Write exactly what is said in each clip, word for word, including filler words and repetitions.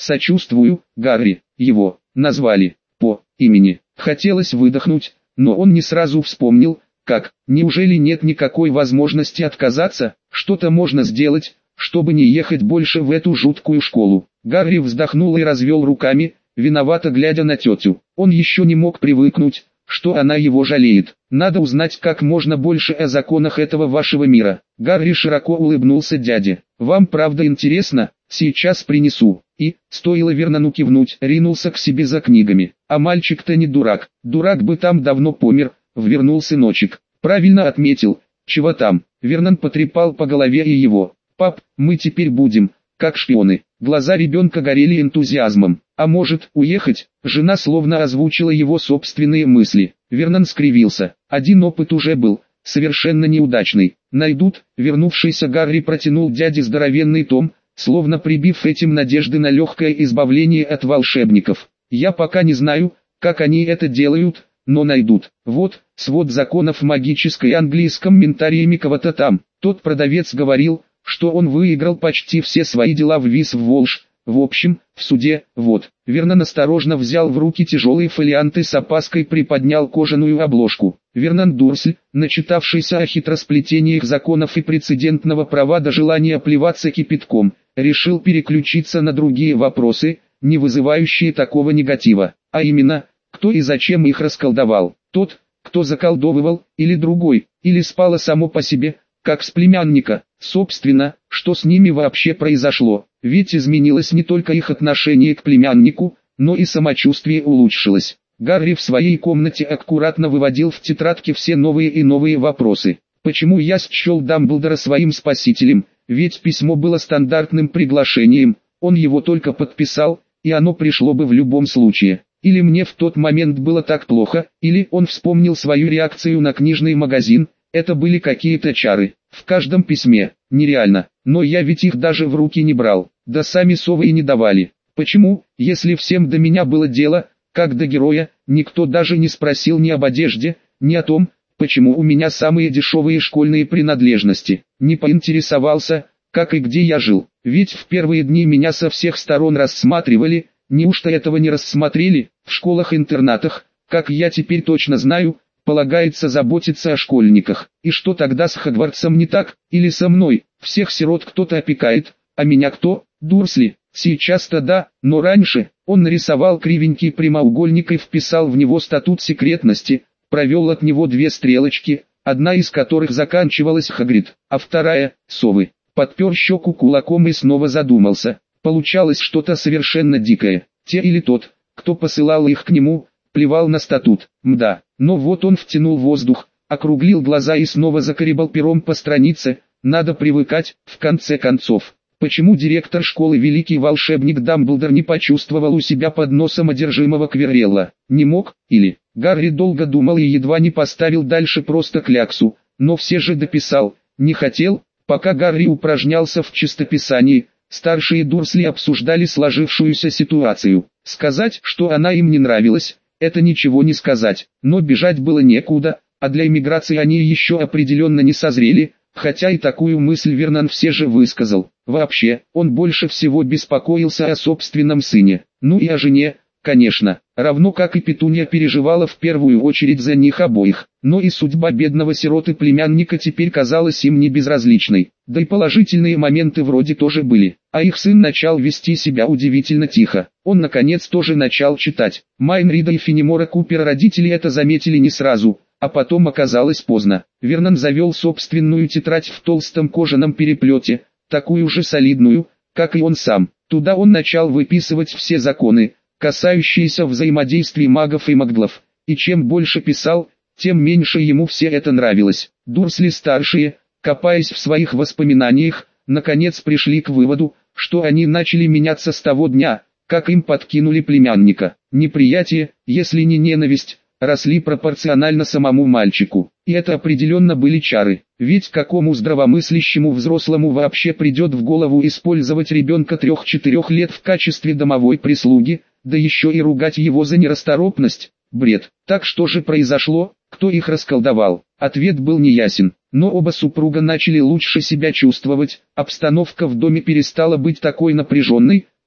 Сочувствую, Гарри. Его назвали по имени. Хотелось выдохнуть, но он не сразу вспомнил, как. Неужели нет никакой возможности отказаться? Что-то можно сделать, чтобы не ехать больше в эту жуткую школу. Гарри вздохнул и развел руками, виновато глядя на тетю. Он еще не мог привыкнуть, что она его жалеет. Надо узнать как можно больше о законах этого вашего мира. Гарри широко улыбнулся дяде. Вам правда интересно? Сейчас принесу. И, стоило Вернону кивнуть, ринулся к себе за книгами. А мальчик-то не дурак. Дурак бы там давно помер, ввернул сыночек. Правильно отметил. Чего там? Вернон потрепал по голове и его. Пап, мы теперь будем, как шпионы. Глаза ребенка горели энтузиазмом. А может, уехать? Жена словно озвучила его собственные мысли. Вернон скривился. Один опыт уже был, совершенно неудачный. Найдут. Вернувшийся Гарри протянул дяде здоровенный том, словно прибив этим надежды на легкое избавление от волшебников. Я пока не знаю, как они это делают, но найдут. Вот, свод законов магической английском ментариями кого-то там. Тот продавец говорил, что он выиграл почти все свои дела в Вис-в-Волш. В общем, в суде, вот. Вернон осторожно взял в руки тяжелые фолианты, с опаской приподнял кожаную обложку. Вернон Дурсль, начитавшийся о хитросплетениях законов и прецедентного права до желания плеваться кипятком, решил переключиться на другие вопросы, не вызывающие такого негатива. А именно, кто и зачем их расколдовал. Тот, кто заколдовывал, или другой, или спало само по себе, как с племянника. Собственно, что с ними вообще произошло? Ведь изменилось не только их отношение к племяннику, но и самочувствие улучшилось. Гарри в своей комнате аккуратно выводил в тетрадке все новые и новые вопросы. Почему я счел Дамблдора своим спасителем? Ведь письмо было стандартным приглашением, он его только подписал, и оно пришло бы в любом случае. Или мне в тот момент было так плохо, или он вспомнил свою реакцию на книжный магазин. Это были какие-то чары. В каждом письме. Нереально. Но я ведь их даже в руки не брал. Да сами совы и не давали. Почему, если всем до меня было дело, как до героя, никто даже не спросил ни об одежде, ни о том, почему у меня самые дешевые школьные принадлежности. Не поинтересовался, как и где я жил. Ведь в первые дни меня со всех сторон рассматривали. Неужто этого не рассмотрели? В школах-интернатах, как я теперь точно знаю, полагается заботиться о школьниках. И что тогда с Хогвартсом не так? Или со мной? Всех сирот кто-то опекает, а меня кто? Дурсли. Сейчас-то да, но раньше. Он нарисовал кривенький прямоугольник и вписал в него статут секретности, провел от него две стрелочки, одна из которых заканчивалась Хагрид, а вторая — совы. Подпер щеку кулаком и снова задумался. Получалось что-то совершенно дикое. Те или тот, кто посылал их к нему, плевал на статут. Мда. Но вот он втянул воздух, округлил глаза и снова закоребал пером по странице. Надо привыкать, в конце концов. Почему директор школы великий волшебник Дамблдор не почувствовал у себя под носом одержимого Квиррелла? Не мог, или? Гарри долго думал и едва не поставил дальше просто кляксу, но все же дописал. Не хотел. Пока Гарри упражнялся в чистописании, старшие Дурсли обсуждали сложившуюся ситуацию. Сказать, что она им не нравилась, это ничего не сказать, но бежать было некуда, а для эмиграции они еще определенно не созрели, хотя и такую мысль Вернон все же высказал. Вообще, он больше всего беспокоился о собственном сыне, ну и о жене, конечно, равно как и Петунья переживала в первую очередь за них обоих, но и судьба бедного сироты-племянника теперь казалась им не безразличной, да и положительные моменты вроде тоже были, а их сын начал вести себя удивительно тихо, он наконец тоже начал читать. Майнрида и Фенемора Купера родители это заметили не сразу, а потом оказалось поздно. Вернон завел собственную тетрадь в толстом кожаном переплете, такую же солидную, как и он сам. Туда он начал выписывать все законы, касающиеся взаимодействия магов и магдлов, и чем больше писал, тем меньше ему все это нравилось. Дурсли-старшие, копаясь в своих воспоминаниях, наконец пришли к выводу, что они начали меняться с того дня, как им подкинули племянника. Неприятие, если не ненависть, росли пропорционально самому мальчику. И это определенно были чары. Ведь какому здравомыслящему взрослому вообще придет в голову использовать ребенка трех-четырех лет в качестве домовой прислуги, да еще и ругать его за нерасторопность? Бред. Так что же произошло? Кто их расколдовал? Ответ был неясен. Но оба супруга начали лучше себя чувствовать, обстановка в доме перестала быть такой напряженной,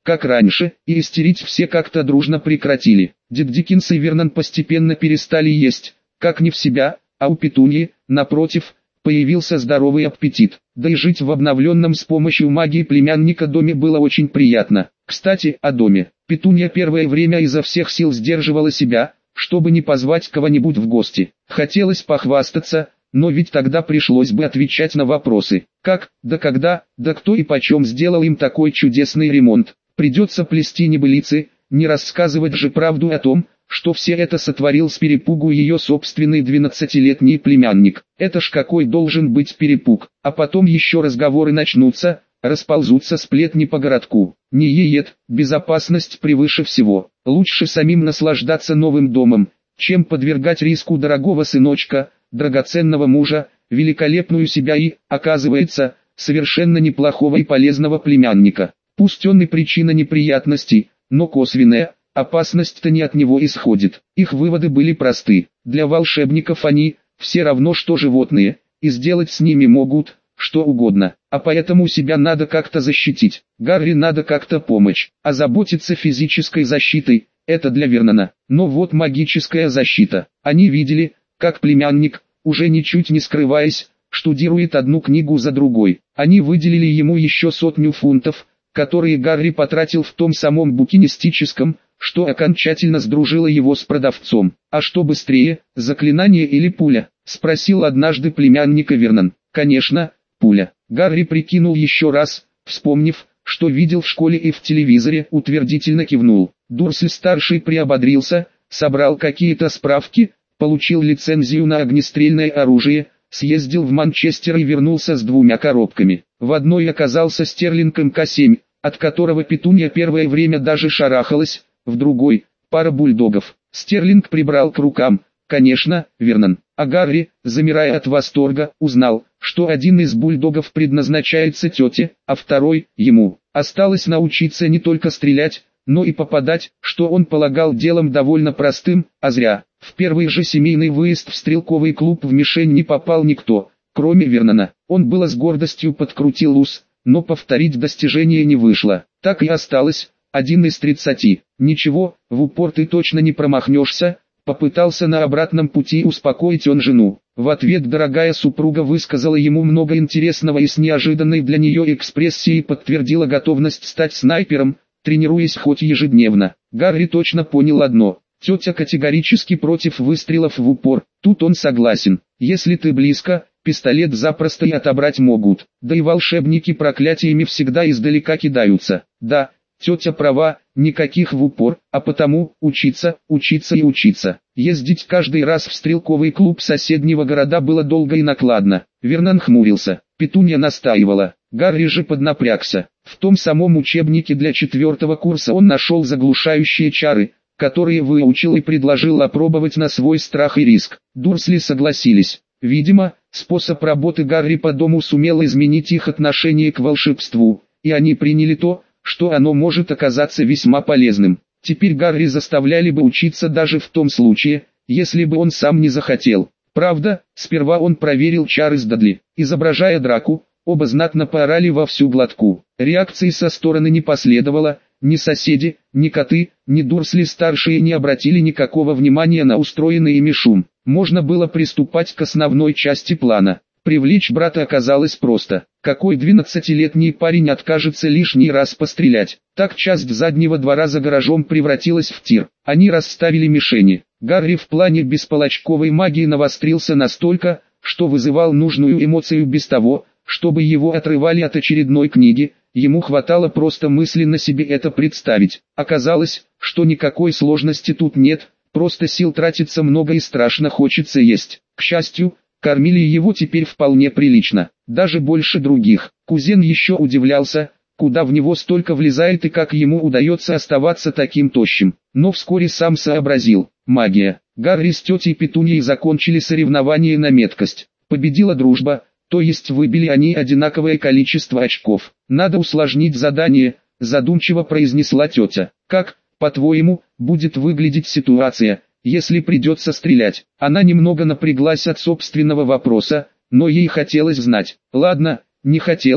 как раньше, и истерить все как-то дружно прекратили. Дик Диккенс и Вернон постепенно перестали есть, как не в себя, а у Петуньи, напротив, появился здоровый аппетит. Да и жить в обновленном с помощью магии племянника доме было очень приятно. Кстати, о доме. Петунья первое время изо всех сил сдерживала себя, чтобы не позвать кого-нибудь в гости. Хотелось похвастаться, но ведь тогда пришлось бы отвечать на вопросы. Как, да когда, да кто и почем сделал им такой чудесный ремонт. Придется плести небылицы, не рассказывать же правду о том, что все это сотворил с перепугу ее собственный двенадцатилетний племянник. Это ж какой должен быть перепуг. А потом еще разговоры начнутся, расползутся сплетни по городку. Не еет, безопасность превыше всего. Лучше самим наслаждаться новым домом, чем подвергать риску дорогого сыночка, драгоценного мужа, великолепную себя и, оказывается, совершенно неплохого и полезного племянника. Пусть он и причина неприятностей, но косвенная, опасность-то не от него исходит. Их выводы были просты. Для волшебников они, все равно что животные, и сделать с ними могут, что угодно. А поэтому себя надо как-то защитить. Гарри надо как-то помочь. А заботиться физической защитой, это для Вернона. Но вот магическая защита. Они видели, как племянник, уже ничуть не скрываясь, штудирует одну книгу за другой. Они выделили ему еще сотню фунтов, которые Гарри потратил в том самом букинистическом, что окончательно сдружило его с продавцом. «А что быстрее, заклинание или пуля?» — спросил однажды племянника Вернон. «Конечно, пуля». Гарри прикинул еще раз, вспомнив, что видел в школе и в телевизоре, утвердительно кивнул. Дурсль-старший приободрился, собрал какие-то справки, получил лицензию на огнестрельное оружие, съездил в Манчестер и вернулся с двумя коробками. В одной оказался Стерлинг эм ка семь, от которого Петунья первое время даже шарахалась, в другой – пара бульдогов. Стерлинг прибрал к рукам, конечно, Вернон. А Гарри, замирая от восторга, узнал, что один из бульдогов предназначается тете, а второй – ему. Осталось научиться не только стрелять, но и попадать, что он полагал делом довольно простым, а зря. В первый же семейный выезд в стрелковый клуб в мишень не попал никто, кроме Вернона. Он было с гордостью подкрутил ус, но повторить достижение не вышло. Так и осталось, один из тридцати. «Ничего, в упор ты точно не промахнешься», попытался на обратном пути успокоить он жену. В ответ дорогая супруга высказала ему много интересного и с неожиданной для нее экспрессией подтвердила готовность стать снайпером, тренируясь хоть ежедневно. Гарри точно понял одно. Тетя категорически против выстрелов в упор. Тут он согласен. Если ты близко, пистолет запросто и отобрать могут. Да и волшебники проклятиями всегда издалека кидаются. Да, тетя права, никаких в упор, а потому учиться, учиться и учиться. Ездить каждый раз в стрелковый клуб соседнего города было долго и накладно. Вернон хмурился. Петунья настаивала. Гарри же поднапрягся. В том самом учебнике для четвертого курса он нашел заглушающие чары, которые выучил и предложил опробовать на свой страх и риск. Дурсли согласились. Видимо, способ работы Гарри по дому сумел изменить их отношение к волшебству, и они приняли то, что оно может оказаться весьма полезным. Теперь Гарри заставляли бы учиться даже в том случае, если бы он сам не захотел. Правда, сперва он проверил чары с Дадли. Изображая драку, оба знатно поорали во всю глотку. Реакции со стороны не последовало, ни соседи, ни коты, ни Дурсли-старшие не обратили никакого внимания на устроенный ими шум. Можно было приступать к основной части плана. Привлечь брата оказалось просто. Какой двенадцатилетний парень откажется лишний раз пострелять? Так часть заднего двора за гаражом превратилась в тир. Они расставили мишени. Гарри в плане бесполочковой магии навострился настолько, что вызывал нужную эмоцию без того, чтобы его отрывали от очередной книги. Ему хватало просто мысленно себе это представить. Оказалось, что никакой сложности тут нет, просто сил тратится много и страшно хочется есть. К счастью, кормили его теперь вполне прилично, даже больше других. Кузен еще удивлялся, куда в него столько влезает и как ему удается оставаться таким тощим. Но вскоре сам сообразил. Магия. Гарри с тетей Петуньей закончили соревнование на меткость. Победила дружба, то есть выбили они одинаковое количество очков. Надо усложнить задание, задумчиво произнесла тетя. Как, по-твоему, будет выглядеть ситуация, если придется стрелять? Она немного напряглась от собственного вопроса, но ей хотелось знать. Ладно, не хотелось,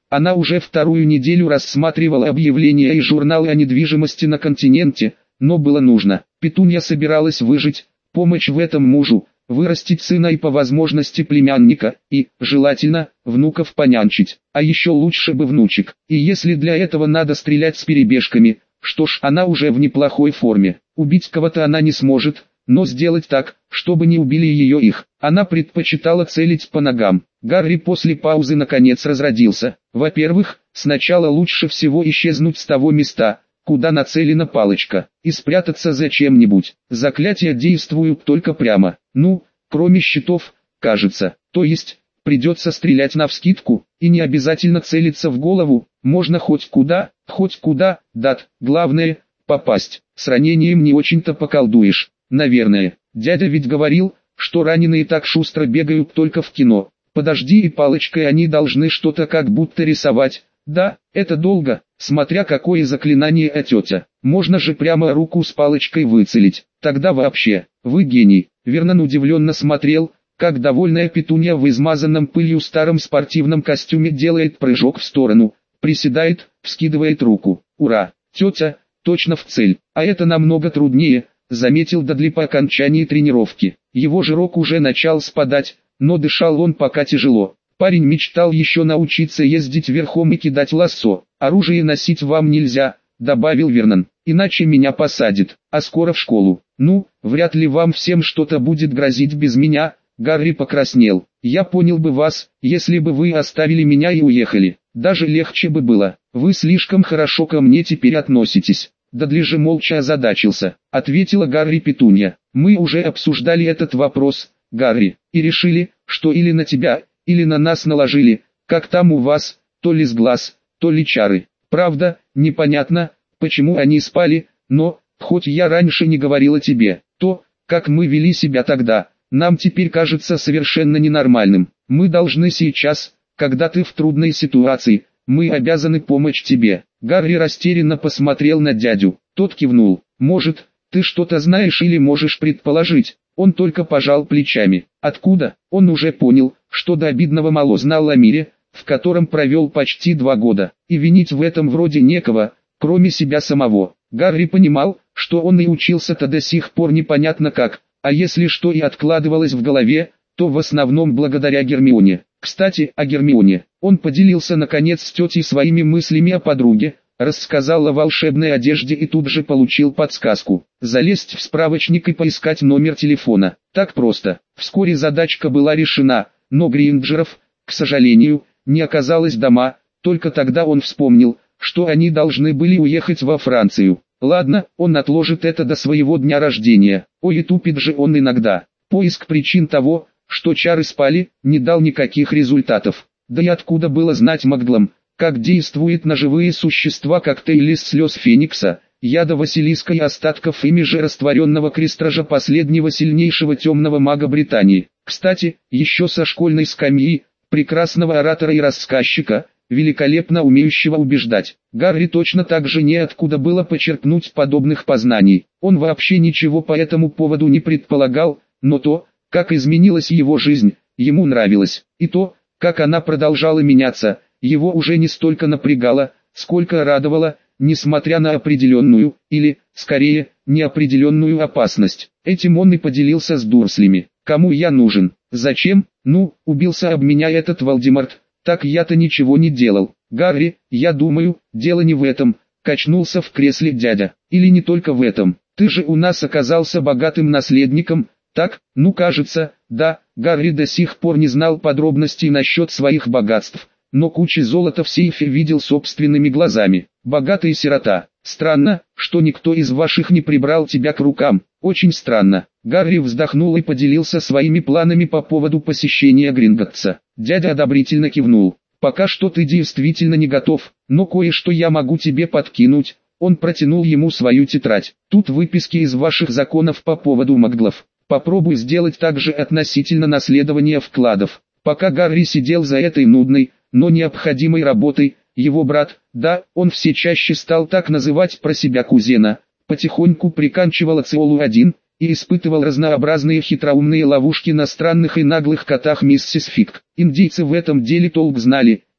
Она уже вторую неделю рассматривала объявления и журналы о недвижимости на континенте, но было нужно. Петунья собиралась выжить, помочь в этом мужу, вырастить сына и по возможности племянника, и, желательно, внуков понянчить, а еще лучше бы внучек. И если для этого надо стрелять с перебежками, что ж, она уже в неплохой форме. Убить кого-то она не сможет, но сделать так, чтобы не убили ее их. Она предпочитала целить по ногам. Гарри после паузы наконец разродился. Во-первых, сначала лучше всего исчезнуть с того места, куда нацелена палочка, и спрятаться за чем-нибудь. Заклятия действуют только прямо, ну, кроме щитов, кажется. То есть, придется стрелять навскидку, и не обязательно целиться в голову, можно хоть куда, хоть куда, дат, главное, попасть. С ранением не очень-то поколдуешь, наверное. Дядя ведь говорил, что раненые так шустро бегают только в кино. Подожди, и палочкой они должны что-то как будто рисовать. Да, это долго, смотря какое заклинание от тетя. Можно же прямо руку с палочкой выцелить. Тогда вообще, вы гений. Вернон удивленно смотрел, как довольная Петунья в измазанном пылью старом спортивном костюме делает прыжок в сторону, приседает, вскидывает руку. Ура, тетя, точно в цель. А это намного труднее, заметил Дадли по окончании тренировки. Его жирок уже начал спадать, но дышал он пока тяжело. Парень мечтал еще научиться ездить верхом и кидать лассо. Оружие носить вам нельзя, добавил Вернон, иначе меня посадят, а скоро в школу. Ну, вряд ли вам всем что-то будет грозить без меня. Гарри покраснел. Я понял бы вас, если бы вы оставили меня и уехали. Даже легче бы было. Вы слишком хорошо ко мне теперь относитесь. Дадли же молча озадачился. Ответила Гарри Петунья. Мы уже обсуждали этот вопрос, Гарри, и решили, что или на тебя, или на нас наложили, как там у вас, то ли сглаз, то ли чары. Правда, непонятно, почему они спали, но, хоть я раньше не говорила тебе, то, как мы вели себя тогда, нам теперь кажется совершенно ненормальным. Мы должны сейчас, когда ты в трудной ситуации, мы обязаны помочь тебе. Гарри растерянно посмотрел на дядю. Тот кивнул. Может, ты что-то знаешь или можешь предположить? Он только пожал плечами. Откуда? Он уже понял, что до обидного мало знал о мире, в котором провел почти два года, и винить в этом вроде некого, кроме себя самого. Гарри понимал, что он и учился-то до сих пор непонятно как, а если что и откладывалось в голове, то в основном благодаря Гермионе. Кстати, о Гермионе. Он поделился наконец с тетей своими мыслями о подруге, рассказал о волшебной одежде и тут же получил подсказку. Залезть в справочник и поискать номер телефона. Так просто. Вскоре задачка была решена, но Гринджеров, к сожалению, не оказалось дома. Только тогда он вспомнил, что они должны были уехать во Францию. Ладно, он отложит это до своего дня рождения. Ой, и тупит же он иногда. Поиск причин того, что чары спали, не дал никаких результатов. Да и откуда было знать маглам, как действует на живые существа коктейль из слез Феникса, яда Василиска и остатков ими же растворенного крестража последнего сильнейшего темного мага Британии. Кстати, еще со школьной скамьи, прекрасного оратора и рассказчика, великолепно умеющего убеждать. Гарри точно так же неоткуда было почерпнуть подобных познаний. Он вообще ничего по этому поводу не предполагал, но то, как изменилась его жизнь, ему нравилось. И то, как она продолжала меняться, его уже не столько напрягало, сколько радовало, несмотря на определенную, или, скорее, неопределенную опасность. Этим он и поделился с Дурслями. Кому я нужен? Зачем? Ну, убился об меня этот Волдеморт. Так я-то ничего не делал. Гарри, я думаю, дело не в этом, качнулся в кресле дядя. Или не только в этом. Ты же у нас оказался богатым наследником. Так, ну кажется, да. Гарри до сих пор не знал подробностей насчет своих богатств, но кучу золота в сейфе видел собственными глазами. Богатый сирота. Странно, что никто из ваших не прибрал тебя к рукам. Очень странно. Гарри вздохнул и поделился своими планами по поводу посещения Гринготтса. Дядя одобрительно кивнул. Пока что ты действительно не готов, но кое-что я могу тебе подкинуть. Он протянул ему свою тетрадь. Тут выписки из ваших законов по поводу маглов. Попробуй сделать так же относительно наследования вкладов. Пока Гарри сидел за этой нудной, но необходимой работой, его брат, да, он все чаще стал так называть про себя кузена, потихоньку приканчивал Ациолу один и испытывал разнообразные хитроумные ловушки на странных и наглых котах миссис Фиг. Индейцы в этом деле толк знали,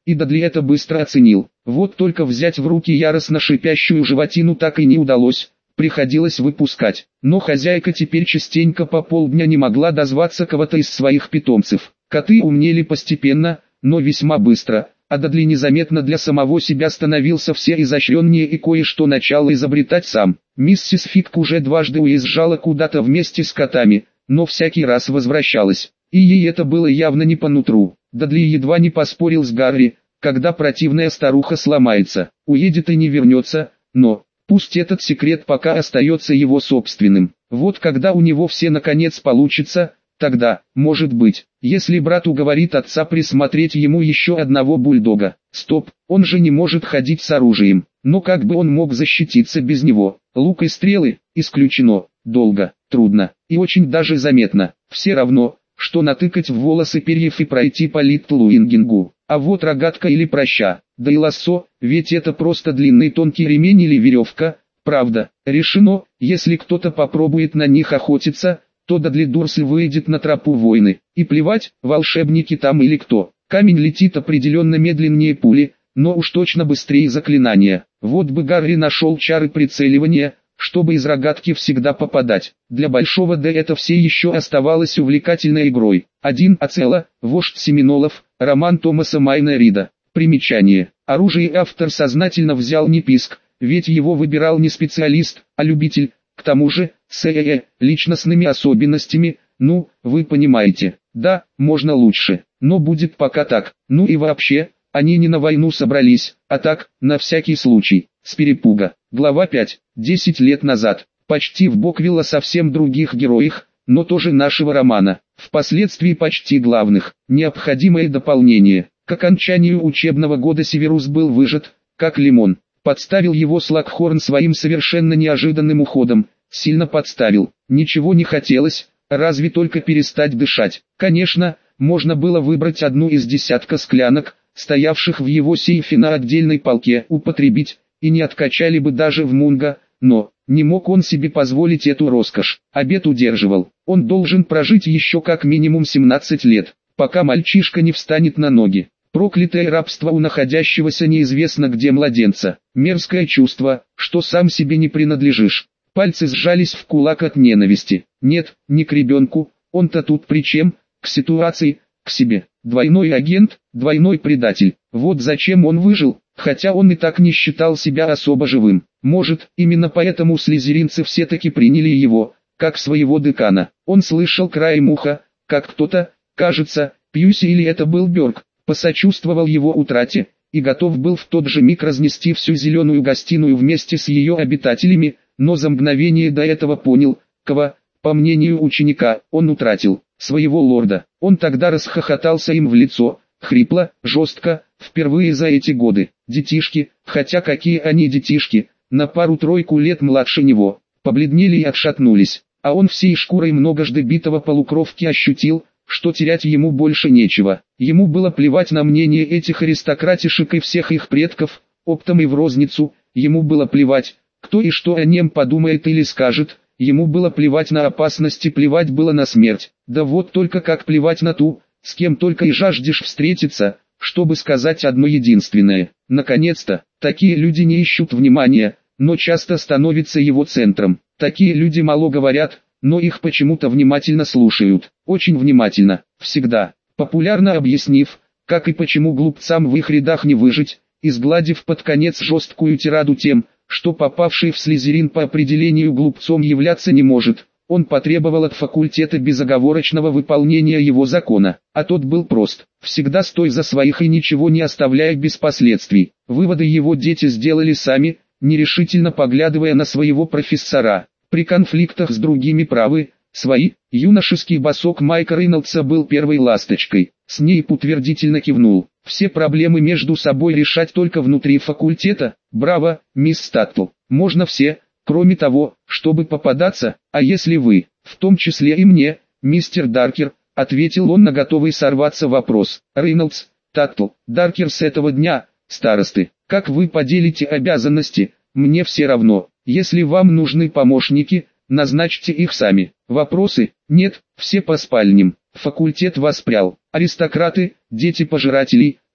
и Дадли это быстро оценил. Вот только взять в руки яростно шипящую животину так и не удалось, приходилось выпускать. Но хозяйка теперь частенько по полдня не могла дозваться кого-то из своих питомцев. Коты умнели постепенно, но весьма быстро, а Дадли незаметно для самого себя становился все изощреннее и кое-что начал изобретать сам. Миссис Фитк уже дважды уезжала куда-то вместе с котами, но всякий раз возвращалась, и ей это было явно не по нутру. Дадли едва не поспорил с Гарри, когда противная старуха сломается, уедет и не вернется, но пусть этот секрет пока остается его собственным. Вот когда у него все наконец получится, тогда, может быть, если брат уговорит отца присмотреть ему еще одного бульдога. Стоп, он же не может ходить с оружием, но как бы он мог защититься без него? Лук и стрелы, исключено, долго, трудно, и очень даже заметно, все равно, что натыкать в волосы перьев и пройти по Литтлуингингу. А вот рогатка или праща, да и лассо, ведь это просто длинный тонкий ремень или веревка, правда, решено, если кто-то попробует на них охотиться, то Дадли Дурсль выйдет на тропу войны, и плевать, волшебники там или кто. Камень летит определенно медленнее пули, но уж точно быстрее заклинания. Вот бы Гарри нашел чары прицеливания, чтобы из рогатки всегда попадать. Для Большого Д это все еще оставалось увлекательной игрой. Один Ацела, вождь Семинолов, роман Томаса Майна Рида. Примечание. Оружие автор сознательно взял не писк, ведь его выбирал не специалист, а любитель. К тому же, с э-э, личностными особенностями, ну, вы понимаете. Да, можно лучше, но будет пока так. Ну и вообще, они не на войну собрались, а так, на всякий случай, с перепуга. Глава пять. Десять лет назад. Почти в Боквилла совсем других героях, но тоже нашего романа. Впоследствии почти главных. Необходимое дополнение. К окончанию учебного года Северус был выжат, как лимон. Подставил его Слакхорн своим совершенно неожиданным уходом. Сильно подставил. Ничего не хотелось, разве только перестать дышать. Конечно, можно было выбрать одну из десятка склянок, стоявших в его сейфе на отдельной полке, употребить, и не откачали бы даже в Мунго, но не мог он себе позволить эту роскошь. Обет удерживал. Он должен прожить еще как минимум семнадцать лет, пока мальчишка не встанет на ноги. Проклятое рабство у находящегося неизвестно где младенца. Мерзкое чувство, что сам себе не принадлежишь. Пальцы сжались в кулак от ненависти. Нет, не к ребенку, он-то тут при чем? К ситуации, к себе. Двойной агент, двойной предатель. Вот зачем он выжил, хотя он и так не считал себя особо живым. Может, именно поэтому слизеринцы все-таки приняли его, как своего декана. Он слышал краем уха, как кто-то, кажется, Пьюси или это был Бёрк, посочувствовал его утрате, и готов был в тот же миг разнести всю зеленую гостиную вместе с ее обитателями, но за мгновение до этого понял, кого, по мнению ученика, он утратил, своего лорда. Он тогда расхохотался им в лицо, хрипло, жестко, впервые за эти годы. Детишки, хотя какие они детишки, на пару-тройку лет младше него, побледнели и отшатнулись, а он всей шкурой многожды битого полукровки ощутил, что терять ему больше нечего. Ему было плевать на мнение этих аристократишек и всех их предков, оптом и в розницу, ему было плевать, кто и что о нем подумает или скажет, ему было плевать на опасности, плевать было на смерть. Да вот только как плевать на ту, с кем только и жаждешь встретиться, чтобы сказать одно единственное. Наконец-то, такие люди не ищут внимания, но часто становятся его центром. Такие люди мало говорят, но их почему-то внимательно слушают. Очень внимательно, всегда. Популярно объяснив, как и почему глупцам в их рядах не выжить, изгладив под конец жесткую тираду тем, что попавший в Слизерин по определению глупцом являться не может, он потребовал от факультета безоговорочного выполнения его закона, а тот был прост: всегда стой за своих и ничего не оставляй без последствий. Выводы его дети сделали сами, нерешительно поглядывая на своего профессора. При конфликтах с другими правы, свои. Юношеский босок Майка Рейнольдса был первой ласточкой. Снейп утвердительно кивнул. Все проблемы между собой решать только внутри факультета. Браво, мисс Статтл. Можно все, кроме того, чтобы попадаться, а если вы, в том числе и мне, мистер Даркер, ответил он на готовый сорваться вопрос. Рейнольдс, Таттл, Даркер с этого дня, старосты. Как вы поделите обязанности, мне все равно. Если вам нужны помощники, назначьте их сами. Вопросы? Нет, все по спальням. Факультет воспрял. Аристократы, дети пожирателей,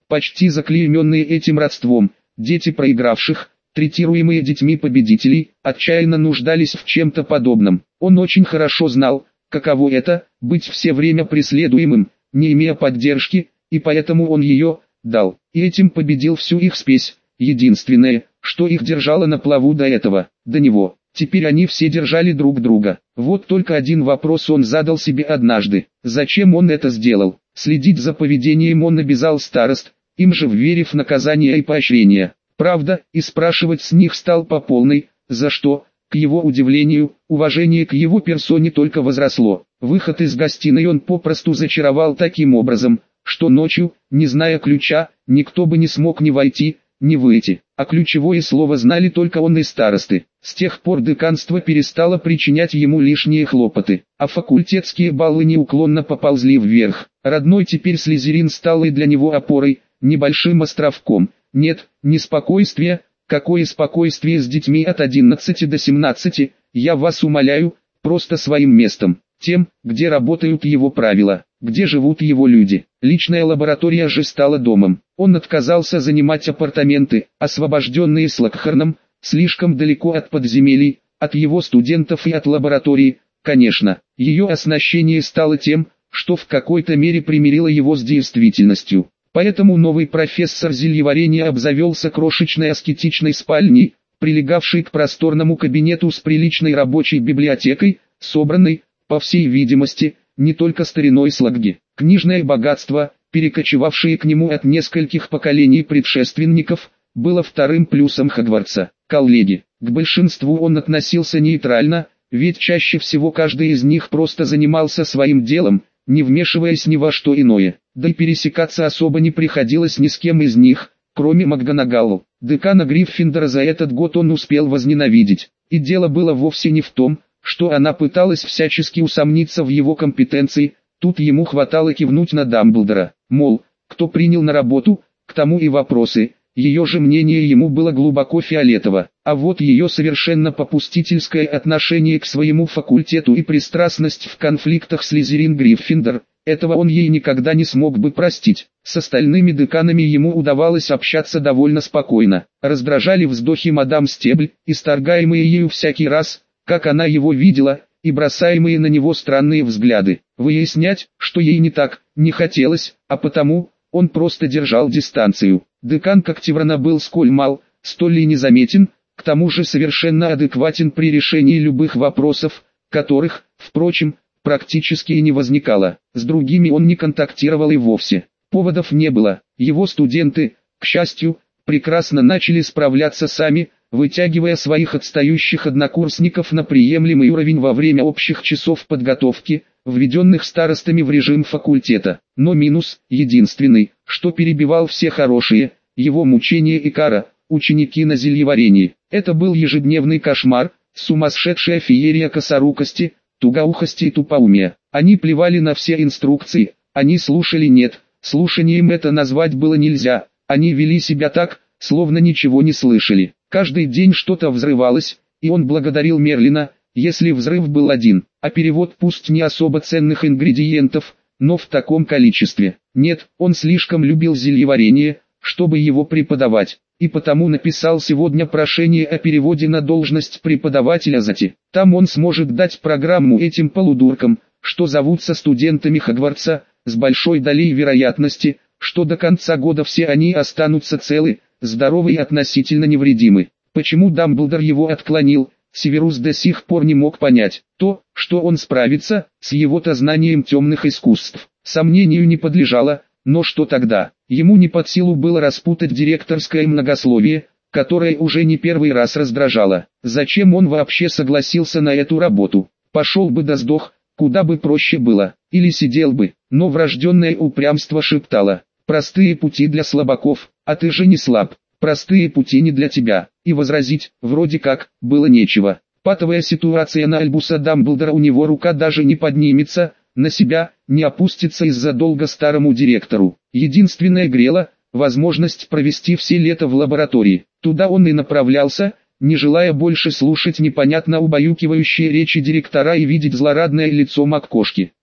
почти заклейменные этим родством. Дети проигравших, третируемые детьми победителей, отчаянно нуждались в чем-то подобном. Он очень хорошо знал, каково это, быть все время преследуемым, не имея поддержки, и поэтому он ее дал, и этим победил всю их спесь. Единственное, что их держало на плаву до этого, до него. Теперь они все держали друг друга. Вот только один вопрос он задал себе однажды. Зачем он это сделал? Следить за поведением он обязал старост, им же вверив наказание и поощрение. Правда, и спрашивать с них стал по полной, за что, к его удивлению, уважение к его персоне только возросло. Выход из гостиной он попросту зачаровал таким образом, что ночью, не зная ключа, никто бы не смог ни войти, ни выйти. А ключевое слово знали только он и старосты. С тех пор деканство перестало причинять ему лишние хлопоты, а факультетские баллы неуклонно поползли вверх. Родной теперь Слизерин стал и для него опорой, небольшим островком. Нет, не спокойствие, какое спокойствие с детьми от одиннадцати до семнадцати, я вас умоляю, просто своим местом, тем, где работают его правила, где живут его люди. Личная лаборатория же стала домом. Он отказался занимать апартаменты, освобожденные Слокхарном, слишком далеко от подземелий, от его студентов и от лаборатории. Конечно, ее оснащение стало тем, что в какой-то мере примирило его с действительностью. Поэтому новый профессор зельеварения обзавелся крошечной аскетичной спальней, прилегавшей к просторному кабинету с приличной рабочей библиотекой, собранной, по всей видимости, не только стариной Слогги. Книжное богатство, перекочевавшее к нему от нескольких поколений предшественников, было вторым плюсом Хогвартса. Коллеги, к большинству он относился нейтрально, ведь чаще всего каждый из них просто занимался своим делом, не вмешиваясь ни во что иное. Да и пересекаться особо не приходилось ни с кем из них, кроме МакГонагалл. Декана Гриффиндора за этот год он успел возненавидеть. И дело было вовсе не в том, что она пыталась всячески усомниться в его компетенции, тут ему хватало кивнуть на Дамблдора. Мол, кто принял на работу, к тому и вопросы. Ее же мнение ему было глубоко фиолетово, а вот ее совершенно попустительское отношение к своему факультету и пристрастность в конфликтах Слизерин-Гриффиндор, этого он ей никогда не смог бы простить. С остальными деканами ему удавалось общаться довольно спокойно. Раздражали вздохи мадам Стебль, исторгаемые ею всякий раз, как она его видела, и бросаемые на него странные взгляды. Выяснять, что ей не так, не хотелось, а потому он просто держал дистанцию. Декан Когтеврана был сколь мал, столь и незаметен, к тому же совершенно адекватен при решении любых вопросов, которых, впрочем, практически и не возникало. С другими он не контактировал и вовсе. Поводов не было. Его студенты, к счастью, прекрасно начали справляться сами, вытягивая своих отстающих однокурсников на приемлемый уровень во время общих часов подготовки, введенных старостами в режим факультета. Но минус, единственный, что перебивал все хорошие, его мучения и кара, ученики на зельеварении. Это был ежедневный кошмар, сумасшедшая феерия косорукости, тугоухости и тупоумия. Они плевали на все инструкции, они слушали нет, слушанием это назвать было нельзя, они вели себя так, словно ничего не слышали. Каждый день что-то взрывалось, и он благодарил Мерлина, если взрыв был один, а перевод пусть не особо ценных ингредиентов, но в таком количестве. Нет, он слишком любил зельеварение, чтобы его преподавать, и потому написал сегодня прошение о переводе на должность преподавателя ЗАТИ. Там он сможет дать программу этим полудуркам, что зовутся студентами Хогвартса, с большой долей вероятности, что до конца года все они останутся целы, здоровы и относительно невредимы. Почему Дамблдор его отклонил, Северус до сих пор не мог понять. То, что он справится, с его-то знанием темных искусств, сомнению не подлежало, но что тогда? Ему не под силу было распутать директорское многословие, которое уже не первый раз раздражало. Зачем он вообще согласился на эту работу? Пошел бы да сдох, куда бы проще было, или сидел бы, но врожденное упрямство шептало: простые пути для слабаков, а ты же не слаб. Простые пути не для тебя, и возразить, вроде как, было нечего. Патовая ситуация на Альбуса Дамблдора, у него рука даже не поднимется, на себя, не опустится из-за долга старому директору. Единственное грело, возможность провести все лето в лаборатории. Туда он и направлялся, не желая больше слушать непонятно убаюкивающие речи директора и видеть злорадное лицо МакКошки.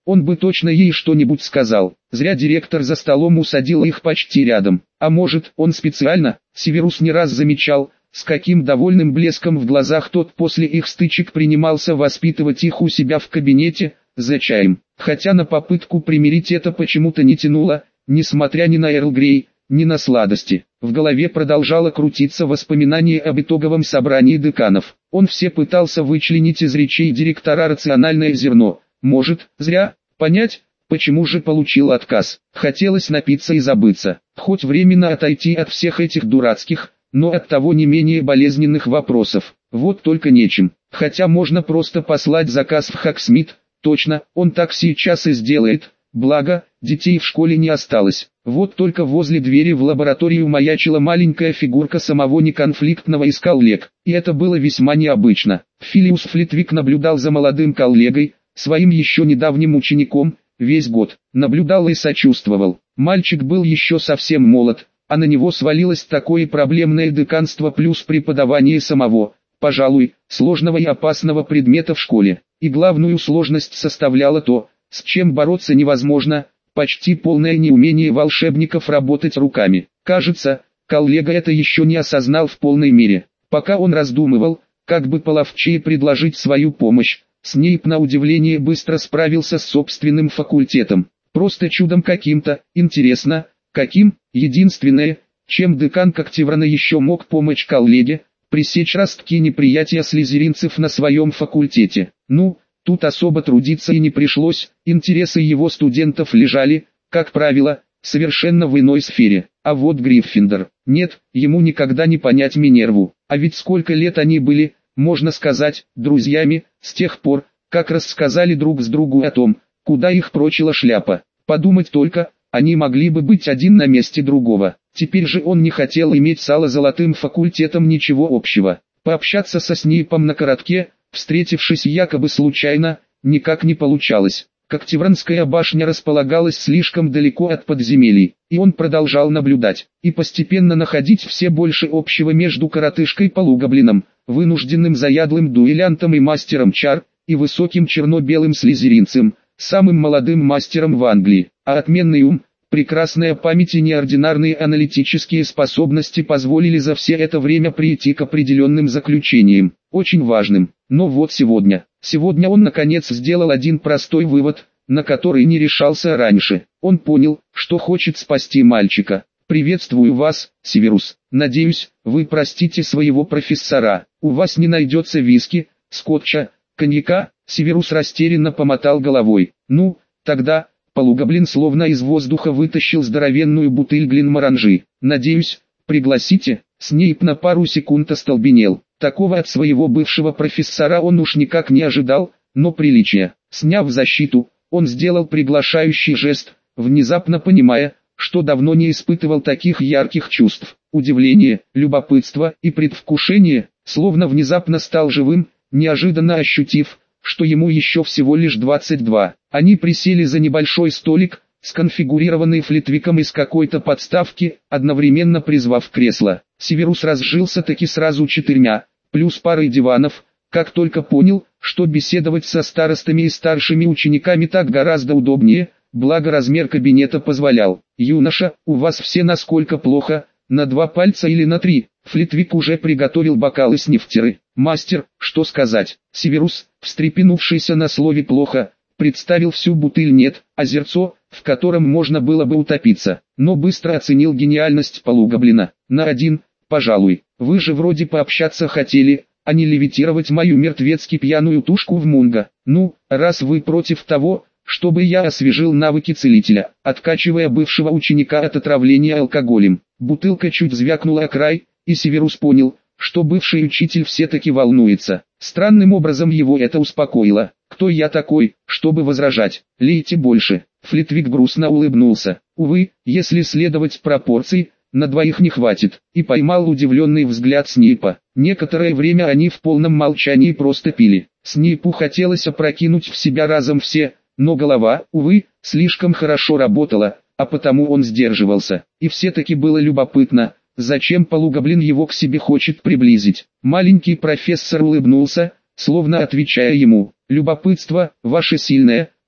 он бы точно ей что-нибудь сказал. Зря директор за столом усадил их почти рядом. А может, он специально? Северус не раз замечал, с каким довольным блеском в глазах тот после их стычек принимался воспитывать их у себя в кабинете, за чаем. Хотя на попытку примирить это почему-то не тянуло, несмотря ни на Эрл Грей, ни на сладости. В голове продолжало крутиться воспоминание об итоговом собрании деканов. Он все пытался вычленить из речей директора рациональное зерно. Может, зря, понять, почему же получил отказ. Хотелось напиться и забыться, хоть временно отойти от всех этих дурацких, но оттого не менее болезненных вопросов. Вот только нечем. Хотя можно просто послать заказ в Хаксмит, точно, он так сейчас и сделает. Благо, детей в школе не осталось. Вот только возле двери в лабораторию маячила маленькая фигурка самого неконфликтного из коллег. И это было весьма необычно. Филиус Флитвик наблюдал за молодым коллегой, своим еще недавним учеником, весь год. Наблюдал и сочувствовал. Мальчик был еще совсем молод, а на него свалилось такое проблемное деканство плюс преподавание самого, пожалуй, сложного и опасного предмета в школе. И главную сложность составляло то, с чем бороться невозможно, почти полное неумение волшебников работать руками. Кажется, коллега это еще не осознал в полной мере. Пока он раздумывал, как бы половчее предложить свою помощь, Снейп на удивление быстро справился с собственным факультетом. Просто чудом каким-то, интересно, каким? Единственное, чем декан Когтеврана еще мог помочь коллеге, пресечь ростки неприятия слизеринцев на своем факультете. Ну, тут особо трудиться и не пришлось, интересы его студентов лежали, как правило, совершенно в иной сфере. А вот Гриффиндор, нет, ему никогда не понять Минерву. А ведь сколько лет они были, можно сказать, друзьями, с тех пор, как рассказали друг с другу о том, куда их прочила шляпа. Подумать только, они могли бы быть один на месте другого. Теперь же он не хотел иметь с ало-золотым факультетом ничего общего. Пообщаться со Снейпом на коротке, встретившись якобы случайно, никак не получалось. Когтевранская башня располагалась слишком далеко от подземелий, и он продолжал наблюдать, и постепенно находить все больше общего между коротышкой-полугоблином, вынужденным заядлым дуэлянтом и мастером чар, и высоким черно-белым слизеринцем, самым молодым мастером в Англии. А отменный ум, прекрасная память и неординарные аналитические способности позволили за все это время прийти к определенным заключениям, очень важным. Но вот сегодня, сегодня он наконец сделал один простой вывод, на который не решался раньше. Он понял, что хочет спасти мальчика. «Приветствую вас, Северус. Надеюсь, вы простите своего профессора. У вас не найдется виски, скотча, коньяка?» Северус растерянно помотал головой. «Ну, тогда...» Полугоблин словно из воздуха вытащил здоровенную бутыль Глинморанжи. «Надеюсь, пригласите?» Снейп на пару секунд остолбенел. Такого от своего бывшего профессора он уж никак не ожидал, но приличия. Сняв защиту, он сделал приглашающий жест, внезапно понимая, что давно не испытывал таких ярких чувств. Удивление, любопытство и предвкушение, словно внезапно стал живым, неожиданно ощутив, что ему еще всего лишь двадцать два. Они присели за небольшой столик, сконфигурированный Флитвиком из какой-то подставки, одновременно призвав кресло. Северус разжился таки сразу четырьмя, плюс парой диванов, как только понял, что беседовать со старостами и старшими учениками так гораздо удобнее, благо размер кабинета позволял. «Юноша, у вас все насколько плохо, на два пальца или на три?» Флитвик уже приготовил бокалы с нефтеры. «Мастер, что сказать?» Северус, встрепенувшийся на слове «плохо», представил всю бутыль «нет», озерцо, в котором можно было бы утопиться, но быстро оценил гениальность полугоблина. «На один, пожалуй, вы же вроде пообщаться хотели, а не левитировать мою мертвецки пьяную тушку в Мунго. Ну, раз вы против того, чтобы я освежил навыки целителя, откачивая бывшего ученика от отравления алкоголем». Бутылка чуть звякнула о край, и Северус понял, что бывший учитель все-таки волнуется. Странным образом его это успокоило. «Кто я такой, чтобы возражать? Лейте больше». Флитвик грустно улыбнулся. «Увы, если следовать пропорции, на двоих не хватит», и поймал удивленный взгляд Снейпа. Некоторое время они в полном молчании просто пили. Снейпу хотелось опрокинуть в себя разом все, но голова, увы, слишком хорошо работала, а потому он сдерживался. И все-таки было любопытно, зачем полугоблин его к себе хочет приблизить. Маленький профессор улыбнулся, словно отвечая ему: «Любопытство, ваше сильное,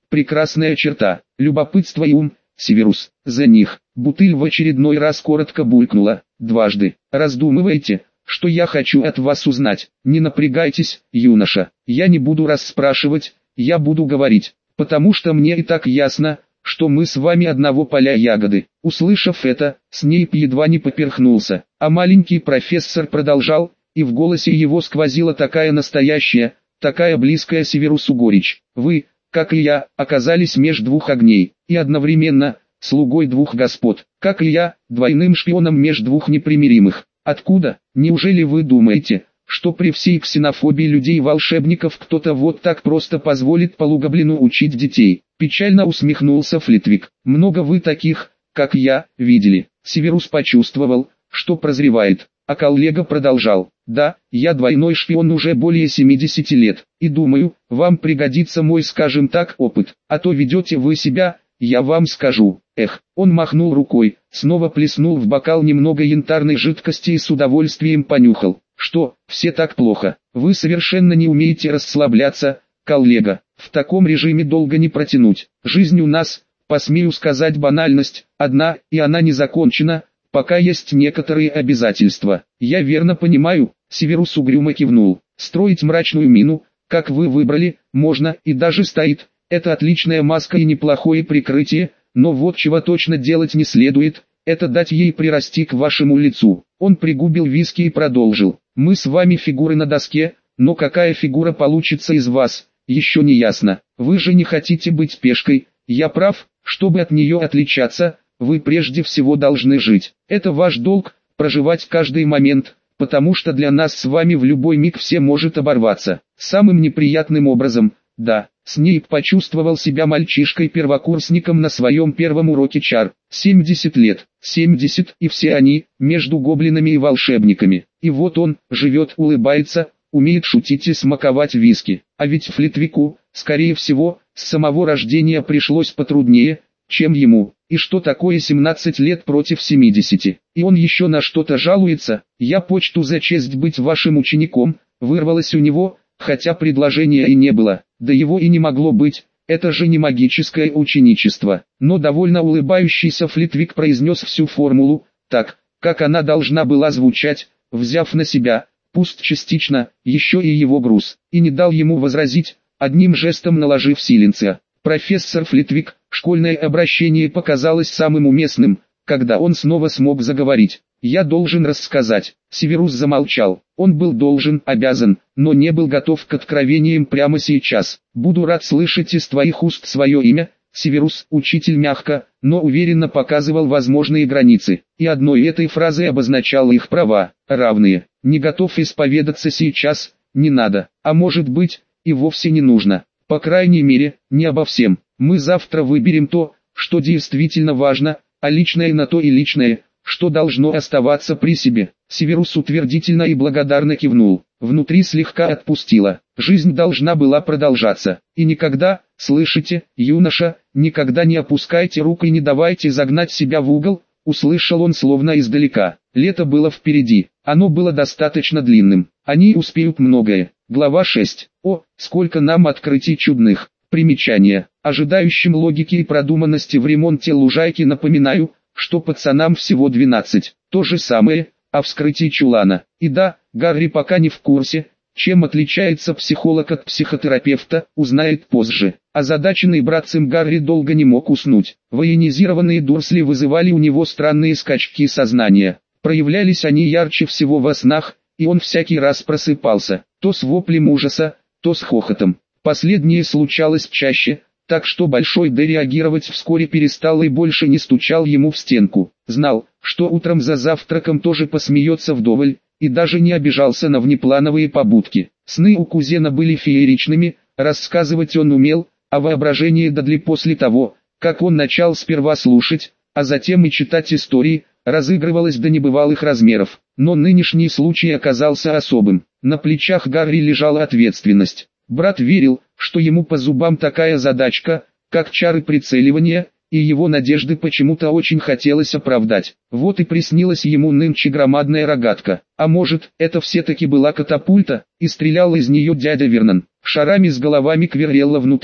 прекрасная черта, любопытство и ум, Северус, за них. Бутыль в очередной раз коротко булькнула, дважды. Раздумывайте, что я хочу от вас узнать. Не напрягайтесь, юноша, я не буду расспрашивать, я буду говорить, потому что мне и так ясно, что мы с вами одного поля ягоды. Услышав это, Снейп едва не поперхнулся, а маленький профессор продолжал, и в голосе его сквозила такая настоящая, такая близкая Северусу горечь. Вы, как и я, оказались меж двух огней, и одновременно, слугой двух господ, как и я, двойным шпионом меж двух непримиримых. Откуда? Неужели вы думаете, что при всей ксенофобии людей-волшебников кто-то вот так просто позволит полугоблину учить детей? Печально усмехнулся Флитвик. Много вы таких, как я, видели. Северус почувствовал, что прозревает, а коллега продолжал. Да, я двойной шпион уже более семидесяти лет, и думаю, вам пригодится мой, скажем так, опыт, а то ведете вы себя, я вам скажу. Эх, он махнул рукой, снова плеснул в бокал немного янтарной жидкости и с удовольствием понюхал. Что, все так плохо? Вы совершенно не умеете расслабляться, коллега. В таком режиме долго не протянуть. Жизнь у нас, посмею сказать банальность, одна, и она не закончена, пока есть некоторые обязательства. Я верно понимаю, Северус угрюмо кивнул. Строить мрачную мину, как вы выбрали, можно и даже стоит. Это отличная маска и неплохое прикрытие, но вот чего точно делать не следует, это дать ей прирасти к вашему лицу. Он пригубил виски и продолжил. Мы с вами фигуры на доске, но какая фигура получится из вас, еще не ясно. Вы же не хотите быть пешкой, я прав, чтобы от нее отличаться, вы прежде всего должны жить. Это ваш долг, проживать каждый момент, потому что для нас с вами в любой миг все может оборваться. Самым неприятным образом, да. Снейп почувствовал себя мальчишкой-первокурсником на своем первом уроке чар. семьдесят лет, семьдесят, и все они, между гоблинами и волшебниками. И вот он, живет, улыбается, умеет шутить и смаковать виски. А ведь Флитвику, скорее всего, с самого рождения пришлось потруднее, чем ему. И что такое семнадцать лет против семидесяти? И он еще на что-то жалуется. Я почту за честь быть вашим учеником, вырвалось у него, хотя предложения и не было, да его и не могло быть, это же не магическое ученичество. Но довольно улыбающийся Флитвик произнес всю формулу, так, как она должна была звучать, взяв на себя, пусть частично, еще и его груз, и не дал ему возразить, одним жестом наложив силенция. Профессор Флитвик, школьное обращение показалось самым уместным, когда он снова смог заговорить. «Я должен рассказать». Северус замолчал. Он был должен, обязан, но не был готов к откровениям прямо сейчас. «Буду рад слышать из твоих уст свое имя». Северус, учитель мягко, но уверенно показывал возможные границы, и одной этой фразой обозначал их права, равные. «Не готов исповедаться сейчас, не надо, а может быть, и вовсе не нужно. По крайней мере, не обо всем. Мы завтра выберем то, что действительно важно, а личное на то и личное, что должно оставаться при себе». Северус утвердительно и благодарно кивнул. Внутри слегка отпустило. Жизнь должна была продолжаться. И никогда, слышите, юноша, никогда не опускайте рук и не давайте загнать себя в угол, услышал он словно издалека. Лето было впереди. Оно было достаточно длинным. Они успеют многое. Глава шесть. О, сколько нам открытий чудных. Примечание. Ожидающим логики и продуманности в ремонте лужайки напоминаю, что пацанам всего двенадцать. То же самое, о вскрытии чулана. И да, Гарри пока не в курсе, чем отличается психолог от психотерапевта, узнает позже. Озадаченный братцем Гарри долго не мог уснуть. Военизированные Дурсли вызывали у него странные скачки сознания. Проявлялись они ярче всего во снах, и он всякий раз просыпался, то с воплем ужаса, то с хохотом. Последнее случалось чаще, так что Большой Д реагировать вскоре перестал и больше не стучал ему в стенку. Знал, что утром за завтраком тоже посмеется вдоволь, и даже не обижался на внеплановые побудки. Сны у кузена были фееричными, рассказывать он умел, а воображение Дадли после того, как он начал сперва слушать, а затем и читать истории, разыгрывалось до небывалых размеров. Но нынешний случай оказался особым. На плечах Гарри лежала ответственность. Брат верил, что ему по зубам такая задачка, как чары прицеливания, и его надежды почему-то очень хотелось оправдать. Вот и приснилась ему нынче громадная рогатка. А может, это все-таки была катапульта, и стрелял из нее дядя Вернон. Шарами с головами Кверелла внутри.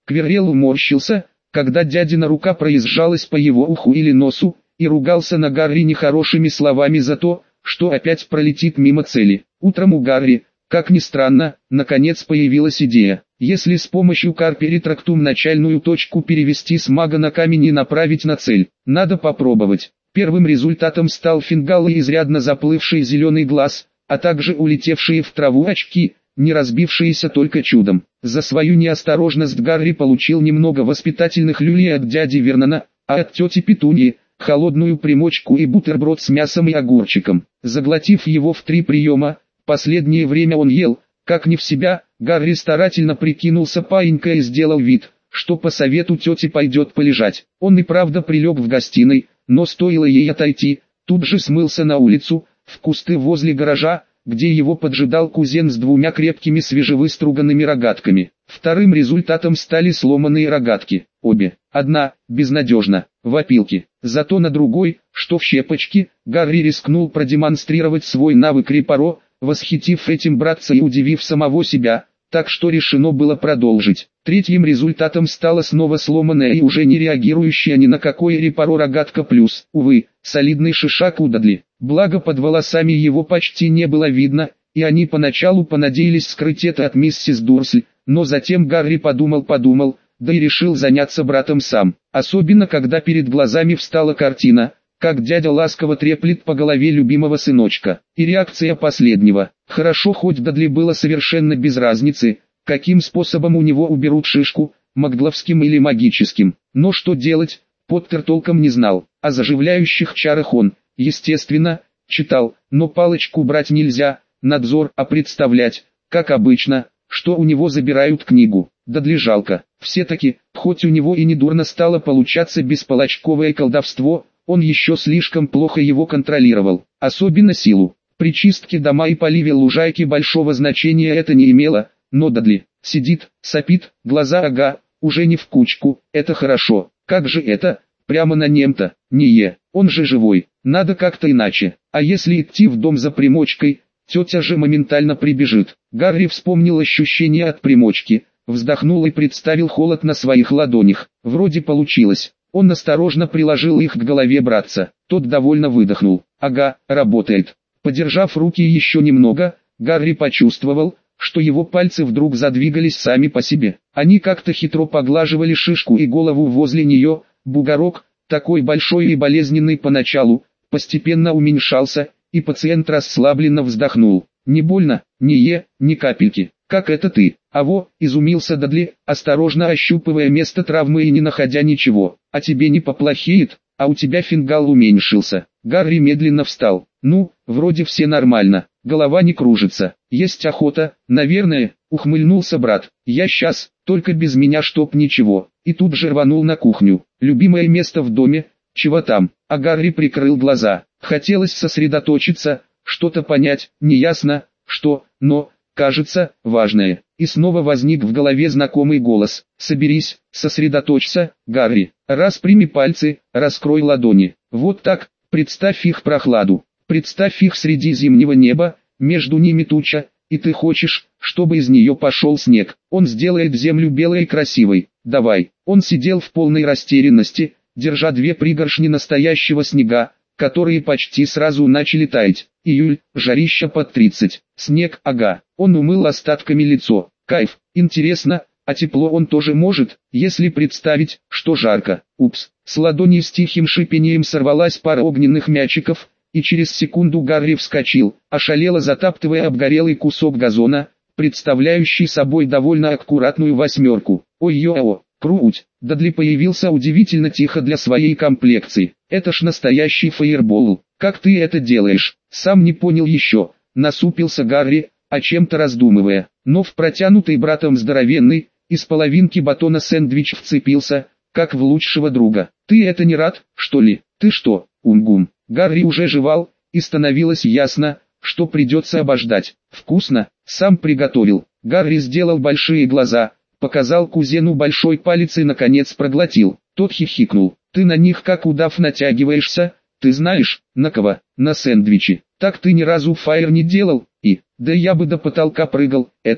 Квиррелл уморщился, когда дядина рука проезжалась по его уху или носу, и ругался на Гарри нехорошими словами за то, что опять пролетит мимо цели. Утром у Гарри, как ни странно, наконец появилась идея. Если с помощью карперитрактум начальную точку перевести с мага на камень и направить на цель, надо попробовать. Первым результатом стал фингал и изрядно заплывший зеленый глаз, а также улетевшие в траву очки, не разбившиеся только чудом. За свою неосторожность Гарри получил немного воспитательных люлей от дяди Вернона, а от тети Петуньи – холодную примочку и бутерброд с мясом и огурчиком. Заглотив его в три приема, последнее время он ел, как не в себя. Гарри старательно прикинулся паинькой и сделал вид, что по совету тети пойдет полежать. Он и правда прилег в гостиной, но стоило ей отойти, тут же смылся на улицу, в кусты возле гаража, где его поджидал кузен с двумя крепкими свежевыструганными рогатками. Вторым результатом стали сломанные рогатки. Обе, одна, безнадежно, в опилке. Зато на другой, что в щепочке, Гарри рискнул продемонстрировать свой навык репаро, восхитив этим братца и удивив самого себя, так что решено было продолжить. Третьим результатом стала снова сломанная и уже не реагирующая ни на какое репаро рогатка плюс, увы, солидный шишак у Дадли. Благо под волосами его почти не было видно, и они поначалу понадеялись скрыть это от миссис Дурсль, но затем Гарри подумал-подумал, да и решил заняться братом сам. Особенно когда перед глазами встала картина, как дядя ласково треплет по голове любимого сыночка. И реакция последнего. Хорошо, хоть Дадли было совершенно без разницы, каким способом у него уберут шишку, магловским или магическим. Но что делать, Поттер толком не знал. О заживляющих чарах он, естественно, читал, но палочку брать нельзя, надзор, а представлять, как обычно, что у него забирают книгу. Дадли жалко. Все-таки, хоть у него и недурно стало получаться беспалочковое колдовство, он еще слишком плохо его контролировал, особенно силу. При чистке дома и поливе лужайки большого значения это не имело, но Дадли сидит, сопит, глаза ага, уже не в кучку, это хорошо. Как же это, прямо на нем-то, не е, он же живой, надо как-то иначе. А если идти в дом за примочкой, тетя же моментально прибежит. Гарри вспомнил ощущение от примочки, вздохнул и представил холод на своих ладонях. Вроде получилось. Он осторожно приложил их к голове братца. Тот довольно выдохнул. Ага, работает. Подержав руки еще немного, Гарри почувствовал, что его пальцы вдруг задвигались сами по себе. Они как-то хитро поглаживали шишку и голову возле нее. Бугорок, такой большой и болезненный поначалу, постепенно уменьшался, и пациент расслабленно вздохнул. Не больно, не е, ни капельки. Как это ты? Аво, изумился Дадли, осторожно ощупывая место травмы и не находя ничего. А тебе не поплохеет, а у тебя фингал уменьшился. Гарри медленно встал. Ну, вроде все нормально, голова не кружится. Есть охота, наверное, ухмыльнулся брат. Я щас, только без меня чтоб ничего. И тут же рванул на кухню. Любимое место в доме, чего там? А Гарри прикрыл глаза. Хотелось сосредоточиться, что-то понять, неясно, что, но, кажется, важное. И снова возник в голове знакомый голос. Соберись, сосредоточься, Гарри. Распрями пальцы, раскрой ладони. Вот так, представь их прохладу. Представь их среди зимнего неба, между ними туча, и ты хочешь, чтобы из нее пошел снег. Он сделает землю белой и красивой. Давай. Он сидел в полной растерянности, держа две пригоршни настоящего снега, которые почти сразу начали таять. Июль, жарища под тридцать. Снег, ага. Он умыл остатками лицо. Кайф. Интересно, а тепло он тоже может, если представить, что жарко. Упс. С ладони с тихим шипением сорвалась пара огненных мячиков, и через секунду Гарри вскочил, ошалело затаптывая обгорелый кусок газона, представляющий собой довольно аккуратную восьмерку. Ой-ё-о, круть. Дадли появился удивительно тихо для своей комплекции. Это ж настоящий фаербол. Как ты это делаешь? Сам не понял еще. Насупился Гарри, о чем-то раздумывая. Но в протянутый братом здоровенный, из половинки батона сэндвич вцепился, как в лучшего друга. Ты это не рад, что ли? Ты что, умгум? Гарри уже жевал, и становилось ясно, что придется обождать. Вкусно, сам приготовил. Гарри сделал большие глаза, показал кузену большой палец и наконец проглотил. Тот хихикнул. Ты на них как удав натягиваешься, ты знаешь, на кого? На сэндвичи. Так ты ни разу фаер не делал, и, да я бы до потолка прыгал, это же,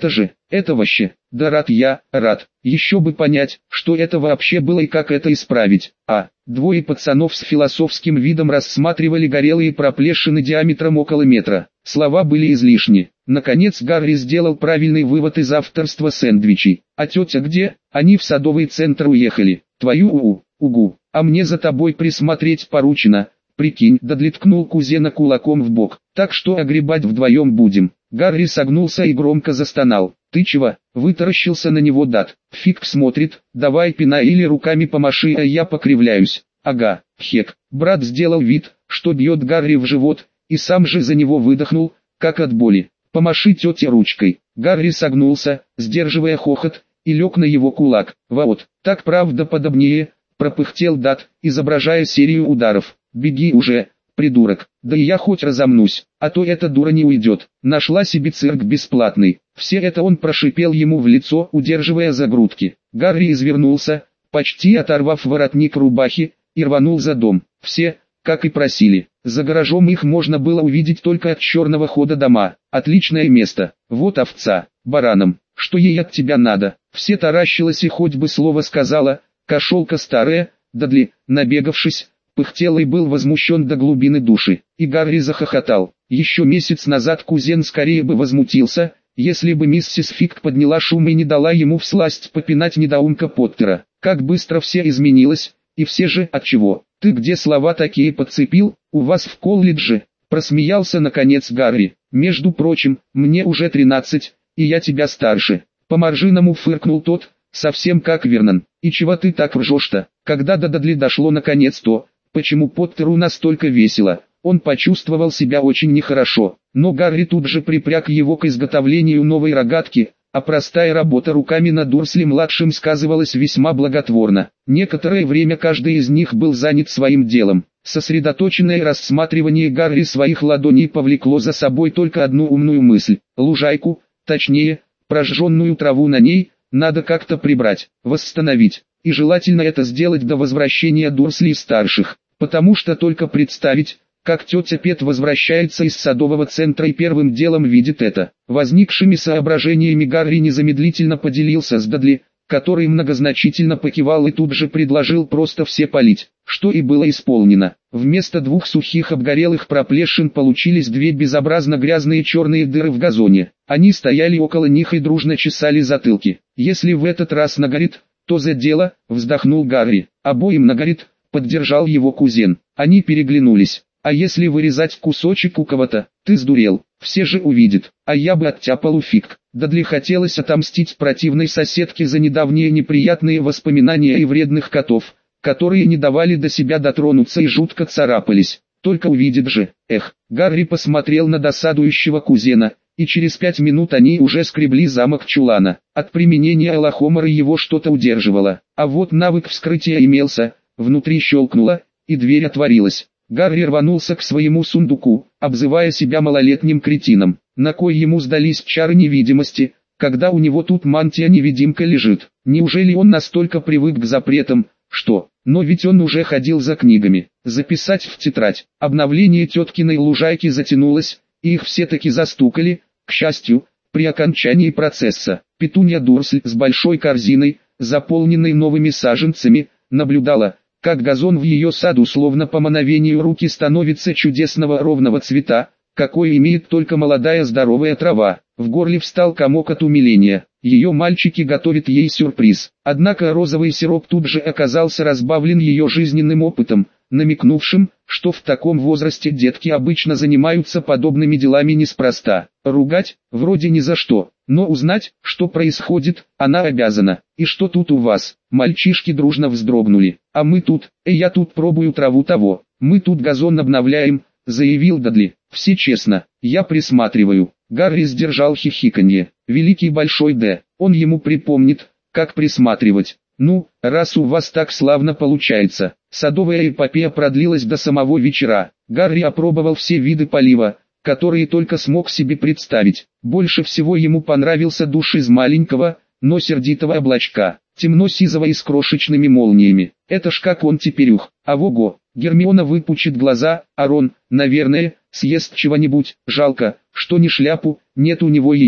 Это вообще, да рад я, рад. Еще бы понять, что это вообще было и как это исправить. А, двое пацанов с философским видом рассматривали горелые проплешины диаметром около метра. Слова были излишни. Наконец Гарри сделал правильный вывод из авторства сэндвичей. А тетя где? Они в садовый центр уехали. Твою у, угу. А мне за тобой присмотреть поручено. Прикинь, Дадли ткнул кузена кулаком в бок. Так что огребать вдвоем будем. Гарри согнулся и громко застонал. Ты чего? Вытаращился на него Дад. Фиг смотрит. Давай пинай или руками помаши, а я покривляюсь. Ага, хек. Брат сделал вид, что бьет Гарри в живот, и сам же за него выдохнул, как от боли. Помаши тете ручкой. Гарри согнулся, сдерживая хохот, и лег на его кулак. Вот, так правда подобнее, пропыхтел Дад, изображая серию ударов. Беги уже, придурок, да и я хоть разомнусь, а то эта дура не уйдет. Нашла себе цирк бесплатный. Все это он прошипел ему в лицо, удерживая за грудки. Гарри извернулся, почти оторвав воротник рубахи, и рванул за дом. Все, как и просили. За гаражом их можно было увидеть только от черного хода дома. Отличное место. Вот овца, бараном. Что ей от тебя надо? Все таращилась и хоть бы слово сказала. Кошелка старая, Дадли, набегавшись, пыхтел и был возмущен до глубины души. И Гарри захохотал. Еще месяц назад кузен скорее бы возмутился, если бы миссис Фиг подняла шум и не дала ему всласть попинать недоумка Поттера. Как быстро все изменилось, и все же отчего? Ты где слова такие подцепил, у вас в колледже? Просмеялся наконец Гарри. Между прочим, мне уже тринадцать, и я тебя старше. По-моржиному фыркнул тот, совсем как Вернон. И чего ты так ржешь-то? Когда до Дадли дошло наконец-то, почему Поттеру настолько весело, он почувствовал себя очень нехорошо. Но Гарри тут же припряг его к изготовлению новой рогатки, а простая работа руками над Дурсли-младшим сказывалась весьма благотворно. Некоторое время каждый из них был занят своим делом. Сосредоточенное рассматривание Гарри своих ладоней повлекло за собой только одну умную мысль. Лужайку, точнее, прожженную траву на ней, надо как-то прибрать, восстановить. И желательно это сделать до возвращения Дурсли-старших, потому что только представить, как тетя Пет возвращается из садового центра и первым делом видит это. Возникшими соображениями Гарри незамедлительно поделился с Дадли, который многозначительно покивал и тут же предложил просто все полить, что и было исполнено. Вместо двух сухих обгорелых проплешин получились две безобразно грязные черные дыры в газоне. Они стояли около них и дружно чесали затылки. Если в этот раз нагорит, то за дело, вздохнул Гарри. Обоим нагорит, поддержал его кузен. Они переглянулись. А если вырезать кусочек у кого-то, ты сдурел, все же увидят, а я бы оттяпал у Фиг. Дадли хотелось отомстить противной соседке за недавние неприятные воспоминания и вредных котов, которые не давали до себя дотронуться и жутко царапались. Только увидит же, эх. Гарри посмотрел на досадующего кузена, и через пять минут они уже скребли замок чулана. От применения Элохомора его что-то удерживало, а вот навык вскрытия имелся, внутри щелкнуло, и дверь отворилась. Гарри рванулся к своему сундуку, обзывая себя малолетним кретином. На кой ему сдались чары невидимости, когда у него тут мантия-невидимка лежит? Неужели он настолько привык к запретам, что... Но ведь он уже ходил за книгами. Записать в тетрадь. Обновление теткиной лужайки затянулось, и их все-таки застукали, к счастью, при окончании процесса. Петунья Дурсль с большой корзиной, заполненной новыми саженцами, наблюдала, как газон в ее саду словно по мановению руки становится чудесного ровного цвета, какой имеет только молодая здоровая трава. В горле встал комок от умиления. Ее мальчики готовят ей сюрприз. Однако розовый сироп тут же оказался разбавлен ее жизненным опытом, намекнувшим, что в таком возрасте детки обычно занимаются подобными делами неспроста. Ругать, вроде ни за что, но узнать, что происходит, она обязана. И что тут у вас? Мальчишки дружно вздрогнули. А мы тут, э я тут пробую траву того, мы тут газон обновляем, заявил Дадли. Все честно, я присматриваю. Гарри сдержал хихиканье. Великий Большой Д, он ему припомнит, как присматривать. Ну, раз у вас так славно получается. Садовая эпопея продлилась до самого вечера. Гарри опробовал все виды полива, которые только смог себе представить. Больше всего ему понравился душ из маленького, но сердитого облачка, темно-сизого и с крошечными молниями. Это ж как он теперь ух, а вого. Гермиона выпучит глаза, а Рон, наверное, съест чего-нибудь. Жалко, что ни шляпу, нет у него ее.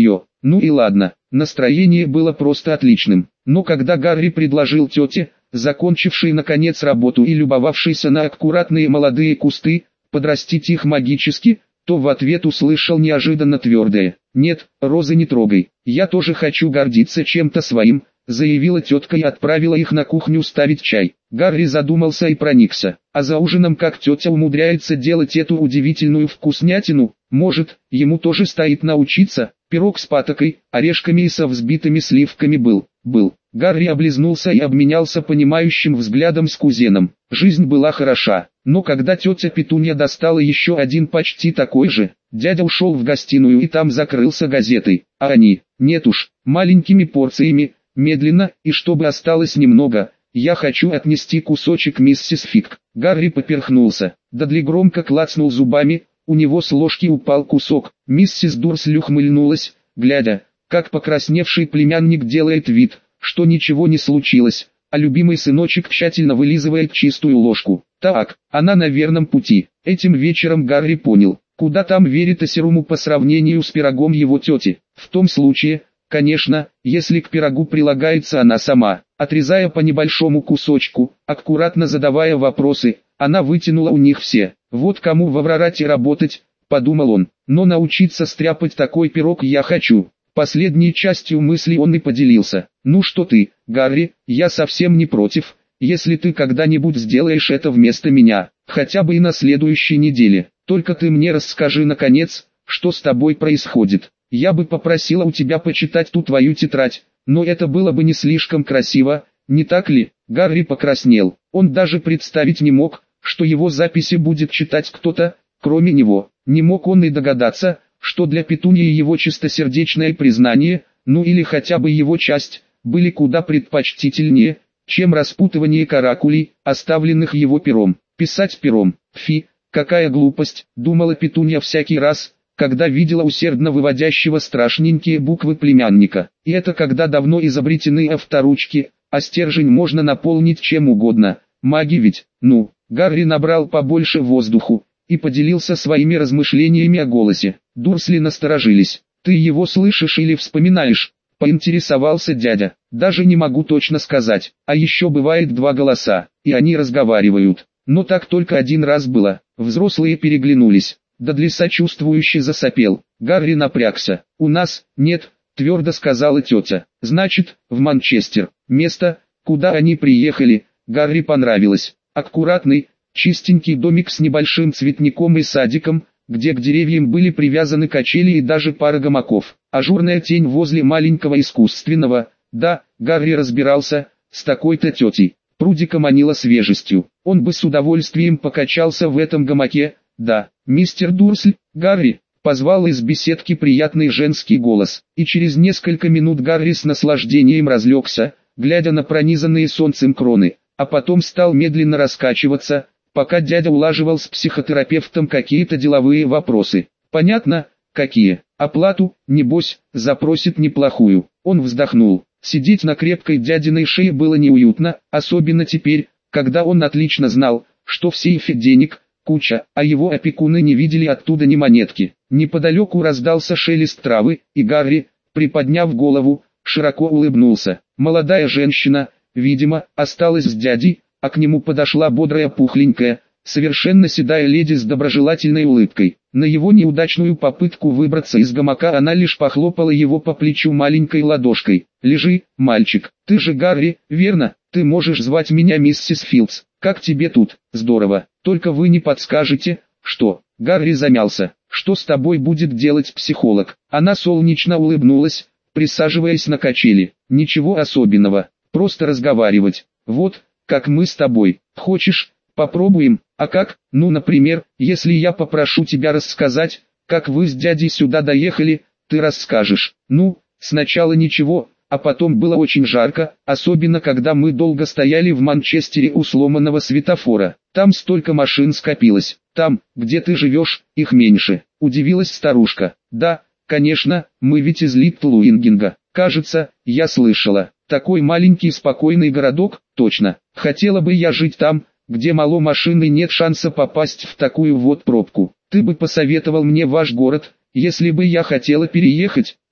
Ну и ладно, настроение было просто отличным. Но когда Гарри предложил тете, закончившей наконец работу и любовавшейся на аккуратные молодые кусты, подрастить их магически, то в ответ услышал неожиданно твердое: «Нет, розы не трогай, я тоже хочу гордиться чем-то своим», заявила тетка и отправила их на кухню ставить чай. Гарри задумался и проникся. А за ужином как тетя умудряется делать эту удивительную вкуснятину, может, ему тоже стоит научиться. Пирог с патокой, орешками и со взбитыми сливками был, был. Гарри облизнулся и обменялся понимающим взглядом с кузеном. Жизнь была хороша, но когда тетя Петунья достала еще один почти такой же, дядя ушел в гостиную и там закрылся газетой, а они, нет уж, маленькими порциями, медленно, и чтобы осталось немного, я хочу отнести кусочек миссис Фиг. Гарри поперхнулся, Дадли громко клацнул зубами, у него с ложки упал кусок. Миссис Дурсли ухмыльнулась, глядя, как покрасневший племянник делает вид, что ничего не случилось, а любимый сыночек тщательно вылизывает чистую ложку. Так, она на верном пути. Этим вечером Гарри понял, куда там Веритасеруму по сравнению с пирогом его тети. В том случае, конечно, если к пирогу прилагается она сама. Отрезая по небольшому кусочку, аккуратно задавая вопросы, она вытянула у них все. Вот кому в Аврорате работать, подумал он, но научиться стряпать такой пирог я хочу. Последней частью мысли он и поделился. Ну что ты, Гарри, я совсем не против, если ты когда-нибудь сделаешь это вместо меня, хотя бы и на следующей неделе. Только ты мне расскажи наконец, что с тобой происходит. Я бы попросила у тебя почитать ту твою тетрадь, но это было бы не слишком красиво, не так ли? Гарри покраснел. Он даже представить не мог, что его записи будет читать кто-то, кроме него. Не мог он и догадаться, что для Петуньи его чистосердечное признание, ну или хотя бы его часть, были куда предпочтительнее, чем распутывание каракулей, оставленных его пером. Писать пером, фи, какая глупость, думала Петунья всякий раз, когда видела усердно выводящего страшненькие буквы племянника. И это когда давно изобретены авторучки, а стержень можно наполнить чем угодно. Маги ведь, ну, Гарри набрал побольше воздуху и поделился своими размышлениями о голосе. Дурсли насторожились. «Ты его слышишь или вспоминаешь?» — поинтересовался дядя. «Даже не могу точно сказать. А еще бывает два голоса, и они разговаривают. Но так только один раз было». Взрослые переглянулись. Дадли сочувствующе засопел. Гарри напрягся. «У нас, нет», — твердо сказала тетя. «Значит, в Манчестер. Место, куда они приехали, Гарри понравилось. Аккуратный, чистенький домик с небольшим цветником и садиком, где к деревьям были привязаны качели и даже пара гамаков. Ажурная тень возле маленького искусственного, да, Гарри разбирался, с такой-то тетей. Прудика манила свежестью. Он бы с удовольствием покачался в этом гамаке, да. «Мистер Дурсль, Гарри», — позвал из беседки приятный женский голос. И через несколько минут Гарри с наслаждением разлегся, глядя на пронизанные солнцем кроны, а потом стал медленно раскачиваться, пока дядя улаживал с психотерапевтом какие-то деловые вопросы. Понятно, какие. Оплату, небось, запросит неплохую. Он вздохнул. Сидеть на крепкой дядиной шее было неуютно, особенно теперь, когда он отлично знал, что в сейфе денег куча, а его опекуны не видели оттуда ни монетки. Неподалеку раздался шелест травы, и Гарри, приподняв голову, широко улыбнулся. Молодая женщина, видимо, осталась с дядей, а к нему подошла бодрая пухленькая, совершенно седая леди с доброжелательной улыбкой. На его неудачную попытку выбраться из гамака она лишь похлопала его по плечу маленькой ладошкой. «Лежи, мальчик, ты же Гарри, верно? Ты можешь звать меня миссис Филдс. Как тебе тут? Здорово. Только вы не подскажете, что?» Гарри замялся. «Что с тобой будет делать психолог?» Она солнечно улыбнулась, присаживаясь на качели. «Ничего особенного, просто разговаривать. Вот, как мы с тобой. Хочешь, попробуем? А как? Ну, например, если я попрошу тебя рассказать, как вы с дядей сюда доехали, ты расскажешь. Ну, сначала ничего, а потом было очень жарко, особенно когда мы долго стояли в Манчестере у сломанного светофора. Там столько машин скопилось. Там, где ты живешь, их меньше», — удивилась старушка. «Да, конечно, мы ведь из Литл Уингинга. Кажется, я слышала. Такой маленький спокойный городок, точно. Хотела бы я жить там, где мало машин и нет шанса попасть в такую вот пробку. Ты бы посоветовал мне ваш город, если бы я хотела переехать?» «Ну,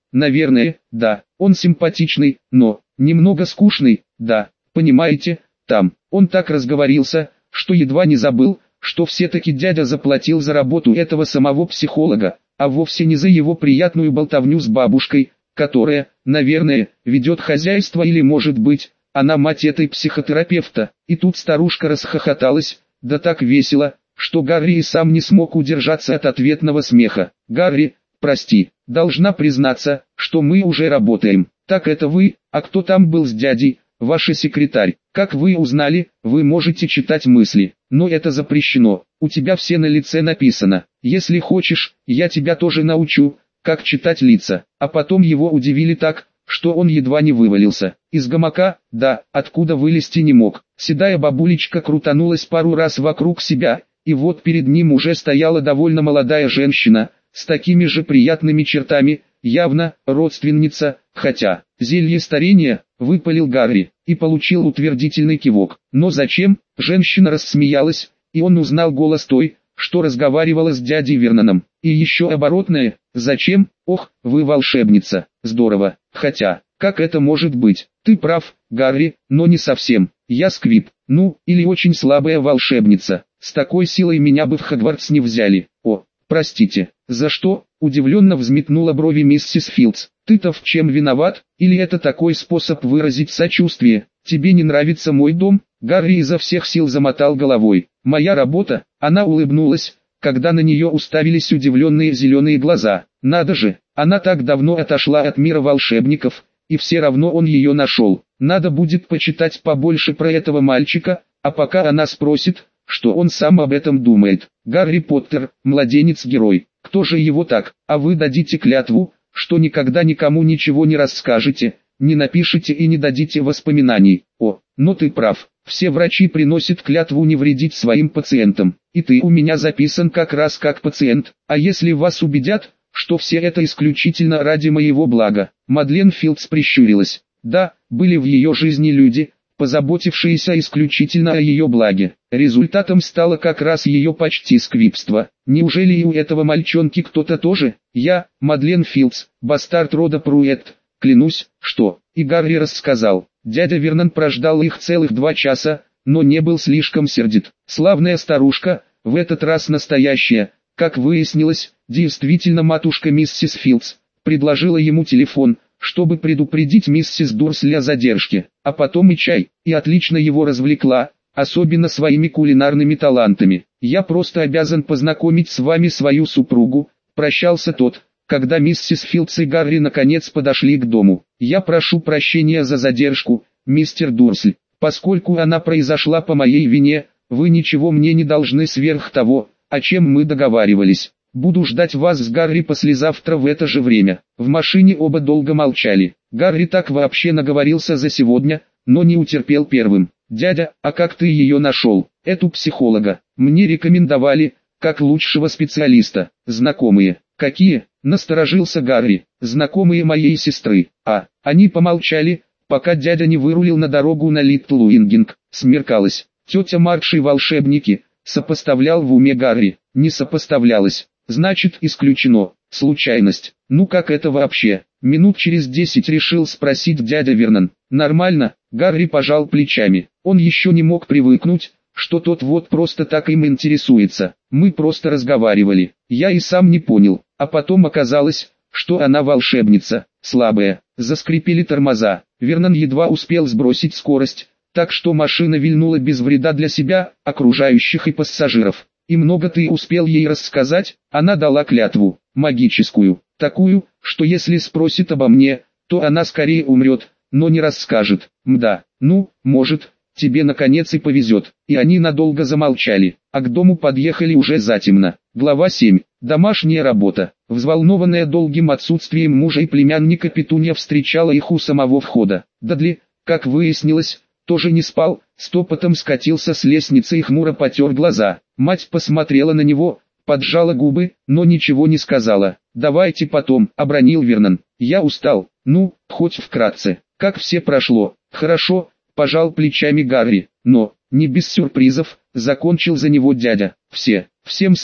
наверное, да. Он симпатичный, но немного скучный, да. Понимаете, там, он так разговорился, что едва не забыл, что все-таки дядя заплатил за работу этого самого психолога, а вовсе не за его приятную болтовню с бабушкой, которая, наверное, ведет хозяйство или, может быть, она мать этой психотерапевта. И тут старушка расхохоталась, да так весело, что Гарри и сам не смог удержаться от ответного смеха. «Гарри, прости, должна признаться, что мы уже работаем». «Так это вы, а кто там был с дядей?» «Ваша секретарь. Как вы узнали, вы можете читать мысли, но это запрещено, у тебя все на лице написано. Если хочешь, я тебя тоже научу, как читать лица». А потом его удивили так, что он едва не вывалился. Из гамака, да, откуда вылезти не мог. Седая бабулечка крутанулась пару раз вокруг себя, и вот перед ним уже стояла довольно молодая женщина, с такими же приятными чертами, явно родственница, хотя зелье старения, выпалил Гарри, и получил утвердительный кивок. Но зачем? Женщина рассмеялась, и он узнал голос той, что разговаривала с дядей Верноном. И еще оборотное, зачем? Ох, вы волшебница, здорово, хотя, как это может быть? Ты прав, Гарри, но не совсем. Я Сквиб, ну, или очень слабая волшебница. С такой силой меня бы в Хогвартс не взяли. О, простите, за что? Удивленно взметнула брови миссис Филдс. Ты-то в чем виноват? Или это такой способ выразить сочувствие? Тебе не нравится мой дом? Гарри изо всех сил замотал головой. Моя работа? Она улыбнулась, когда на нее уставились удивленные зеленые глаза. Надо же, она так давно отошла от мира волшебников, и все равно он ее нашел. Надо будет почитать побольше про этого мальчика, а пока она спросит, что он сам об этом думает. Гарри Поттер, младенец-герой. Кто же его так? А вы дадите клятву, что никогда никому ничего не расскажете, не напишите и не дадите воспоминаний. О, но ты прав. Все врачи приносят клятву не вредить своим пациентам. И ты у меня записан как раз как пациент. А если вас убедят, что все это исключительно ради моего блага? Мадлен Филдс прищурилась. Да, были в ее жизни люди, позаботившиеся исключительно о ее благе. Результатом стало как раз ее почти сквибство. Неужели и у этого мальчонки кто-то тоже? Я, Мадлен Филдс, бастард рода Пруэтт, клянусь, что... И Гарри рассказал. Дядя Вернон прождал их целых два часа, но не был слишком сердит. Славная старушка, в этот раз настоящая, как выяснилось, действительно матушка миссис Филдс, предложила ему телефон, чтобы предупредить миссис Дурсли о задержке, а потом и чай, и отлично его развлекла, особенно своими кулинарными талантами. «Я просто обязан познакомить с вами свою супругу», — прощался тот, когда миссис Филдс и Гарри наконец подошли к дому. «Я прошу прощения за задержку, мистер Дурсль, поскольку она произошла по моей вине, вы ничего мне не должны сверх того, о чем мы договаривались. Буду ждать вас с Гарри послезавтра в это же время». В машине оба долго молчали. Гарри так вообще наговорился за сегодня, но не утерпел первым. «Дядя, а как ты ее нашел, эту психолога? Мне рекомендовали, как лучшего специалиста. Знакомые». «Какие?» — насторожился Гарри. «Знакомые моей сестры». А, они помолчали, пока дядя не вырулил на дорогу на Литл Уингинг. Смеркалось. Тетя Мардж и волшебники, сопоставлял в уме Гарри. Не сопоставлялось. Значит, исключено. Случайность. Ну как это вообще? Минут через десять решил спросить дядя Вернон. Нормально, Гарри пожал плечами. Он еще не мог привыкнуть, что тот вот просто так им интересуется. Мы просто разговаривали. Я и сам не понял. А потом оказалось, что она волшебница, слабая. Заскрипели тормоза. Вернон едва успел сбросить скорость, так что машина вильнула без вреда для себя, окружающих и пассажиров. «И много ты успел ей рассказать?» Она дала клятву, магическую, такую, что если спросит обо мне, то она скорее умрет, но не расскажет. Мда, ну, может, тебе наконец и повезет. И они надолго замолчали, а к дому подъехали уже затемно. Глава семь. Домашняя работа. Взволнованная долгим отсутствием мужа и племянника Петунья встречала их у самого входа. Дадли, как выяснилось, тоже не спал, стопотом скатился с лестницы и хмуро потер глаза. Мать посмотрела на него, поджала губы, но ничего не сказала. «Давайте потом», — обронил Вернон. «Я устал, ну, хоть вкратце. Как все прошло?» «Хорошо», — пожал плечами Гарри, «но, не без сюрпризов», — закончил за него дядя. «Все, всем спать,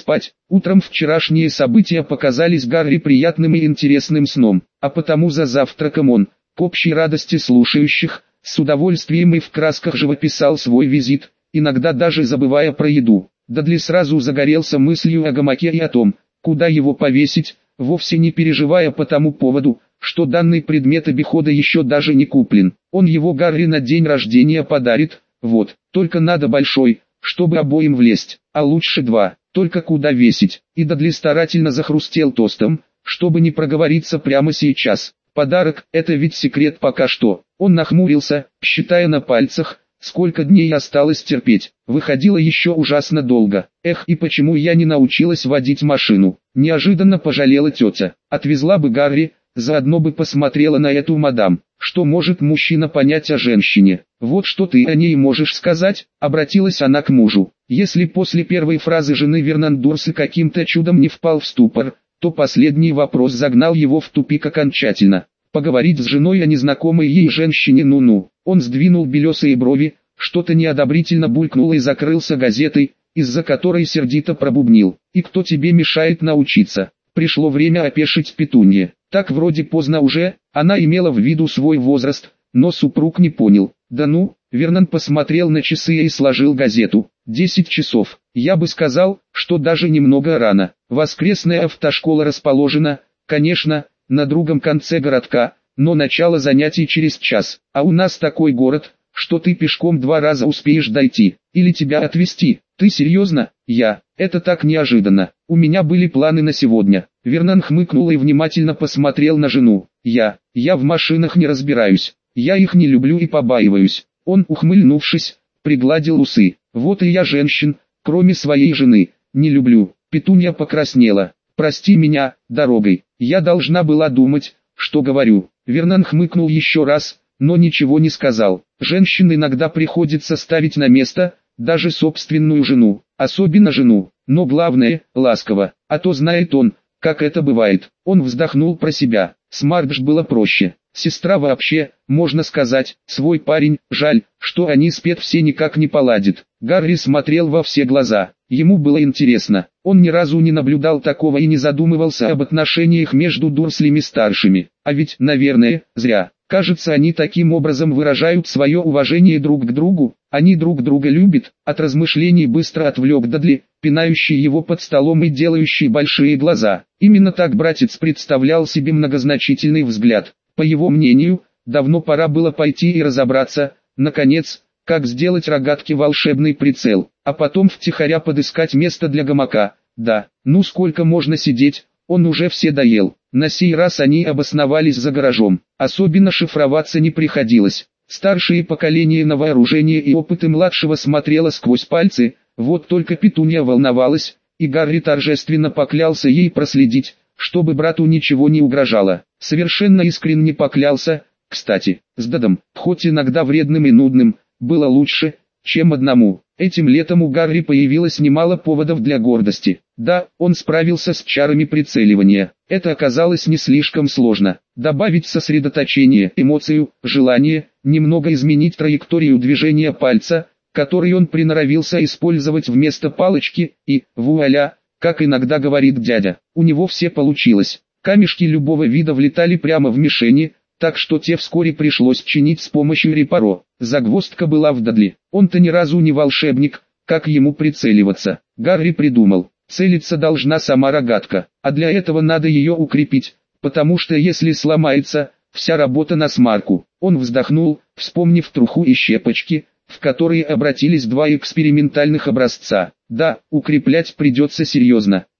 Утром вчерашние события показались Гарри приятным и интересным сном, а потому за завтраком он, к общей радости слушающих, с удовольствием и в красках живописал свой визит, иногда даже забывая про еду. Дадли сразу загорелся мыслью о гамаке и о том, куда его повесить, вовсе не переживая по тому поводу, что данный предмет обихода еще даже не куплен. Он его Гарри на день рождения подарит, вот, только надо большой, чтобы обоим влезть, а лучше два, только куда весить. И Дадли старательно захрустел тостом, чтобы не проговориться прямо сейчас. Подарок – это ведь секрет пока что. Он нахмурился, считая на пальцах, сколько дней осталось терпеть. Выходило еще ужасно долго. Эх, и почему я не научилась водить машину? Неожиданно пожалела тетя. Отвезла бы Гарри, заодно бы посмотрела на эту мадам. Что может мужчина понять о женщине? Вот что ты о ней можешь сказать, обратилась она к мужу. Если после первой фразы жены Вернан Дурсли каким-то чудом не впал в ступор, то последний вопрос загнал его в тупик окончательно. Поговорить с женой о незнакомой ей женщине, ну-ну. Он сдвинул белесые брови, что-то неодобрительно булькнуло и закрылся газетой, из-за которой сердито пробубнил. И кто тебе мешает научиться? Пришло время опешить Петунье. Так вроде поздно уже, она имела в виду свой возраст, но супруг не понял. Да ну, Вернон посмотрел на часы и сложил газету. Десять часов. Я бы сказал, что даже немного рано. Воскресная автошкола расположена, конечно, на другом конце городка, но начало занятий через час. А у нас такой город, что ты пешком два раза успеешь дойти. Или тебя отвезти. Ты серьезно? Я. Это так неожиданно. У меня были планы на сегодня. Вернон хмыкнул и внимательно посмотрел на жену. Я. Я в машинах не разбираюсь. Я их не люблю и побаиваюсь. Он, ухмыльнувшись, пригладил усы. Вот и я женщин, кроме своей жены, не люблю. Петунья покраснела. Прости меня, дорогой. Я должна была думать, что говорю. Вернон хмыкнул еще раз, но ничего не сказал. Женщин иногда приходится ставить на место, даже собственную жену, особенно жену, но главное, ласково, а то знает он, как это бывает. Он вздохнул про себя. С Мардж было проще. Сестра вообще, можно сказать, свой парень, жаль, что они с Пет все никак не поладят. Гарри смотрел во все глаза. Ему было интересно. Он ни разу не наблюдал такого и не задумывался об отношениях между Дурслями-старшими. А ведь, наверное, зря. Кажется, они таким образом выражают свое уважение друг к другу. Они друг друга любят. От размышлений быстро отвлек Дадли, пинающий его под столом и делающий большие глаза. Именно так братец представлял себе многозначительный взгляд. По его мнению, давно пора было пойти и разобраться, наконец, как сделать рогатки волшебный прицел, а потом втихаря подыскать место для гамака. Да, ну сколько можно сидеть, он уже все доел. На сей раз они обосновались за гаражом. Особенно шифроваться не приходилось. Старшее поколение на вооружение и опыты младшего смотрело сквозь пальцы, вот только Петунья волновалась, и Гарри торжественно поклялся ей проследить, чтобы брату ничего не угрожало. Совершенно искренне поклялся, кстати, с Дадом, хоть иногда вредным и нудным, было лучше, чем одному. Этим летом у Гарри появилось немало поводов для гордости. Да, он справился с чарами прицеливания. Это оказалось не слишком сложно. Добавить сосредоточение, эмоцию, желание, немного изменить траекторию движения пальца, который он приноровился использовать вместо палочки, и, вуаля, как иногда говорит дядя, у него все получилось. Камешки любого вида влетали прямо в мишени, так что те вскоре пришлось чинить с помощью репаро. Загвоздка была в Дадли. Он-то ни разу не волшебник, как ему прицеливаться. Гарри придумал, целиться должна сама рогатка, а для этого надо ее укрепить, потому что если сломается, вся работа на смарку. Он вздохнул, вспомнив труху и щепочки, в которые обратились два экспериментальных образца. Да, укреплять придется серьезно.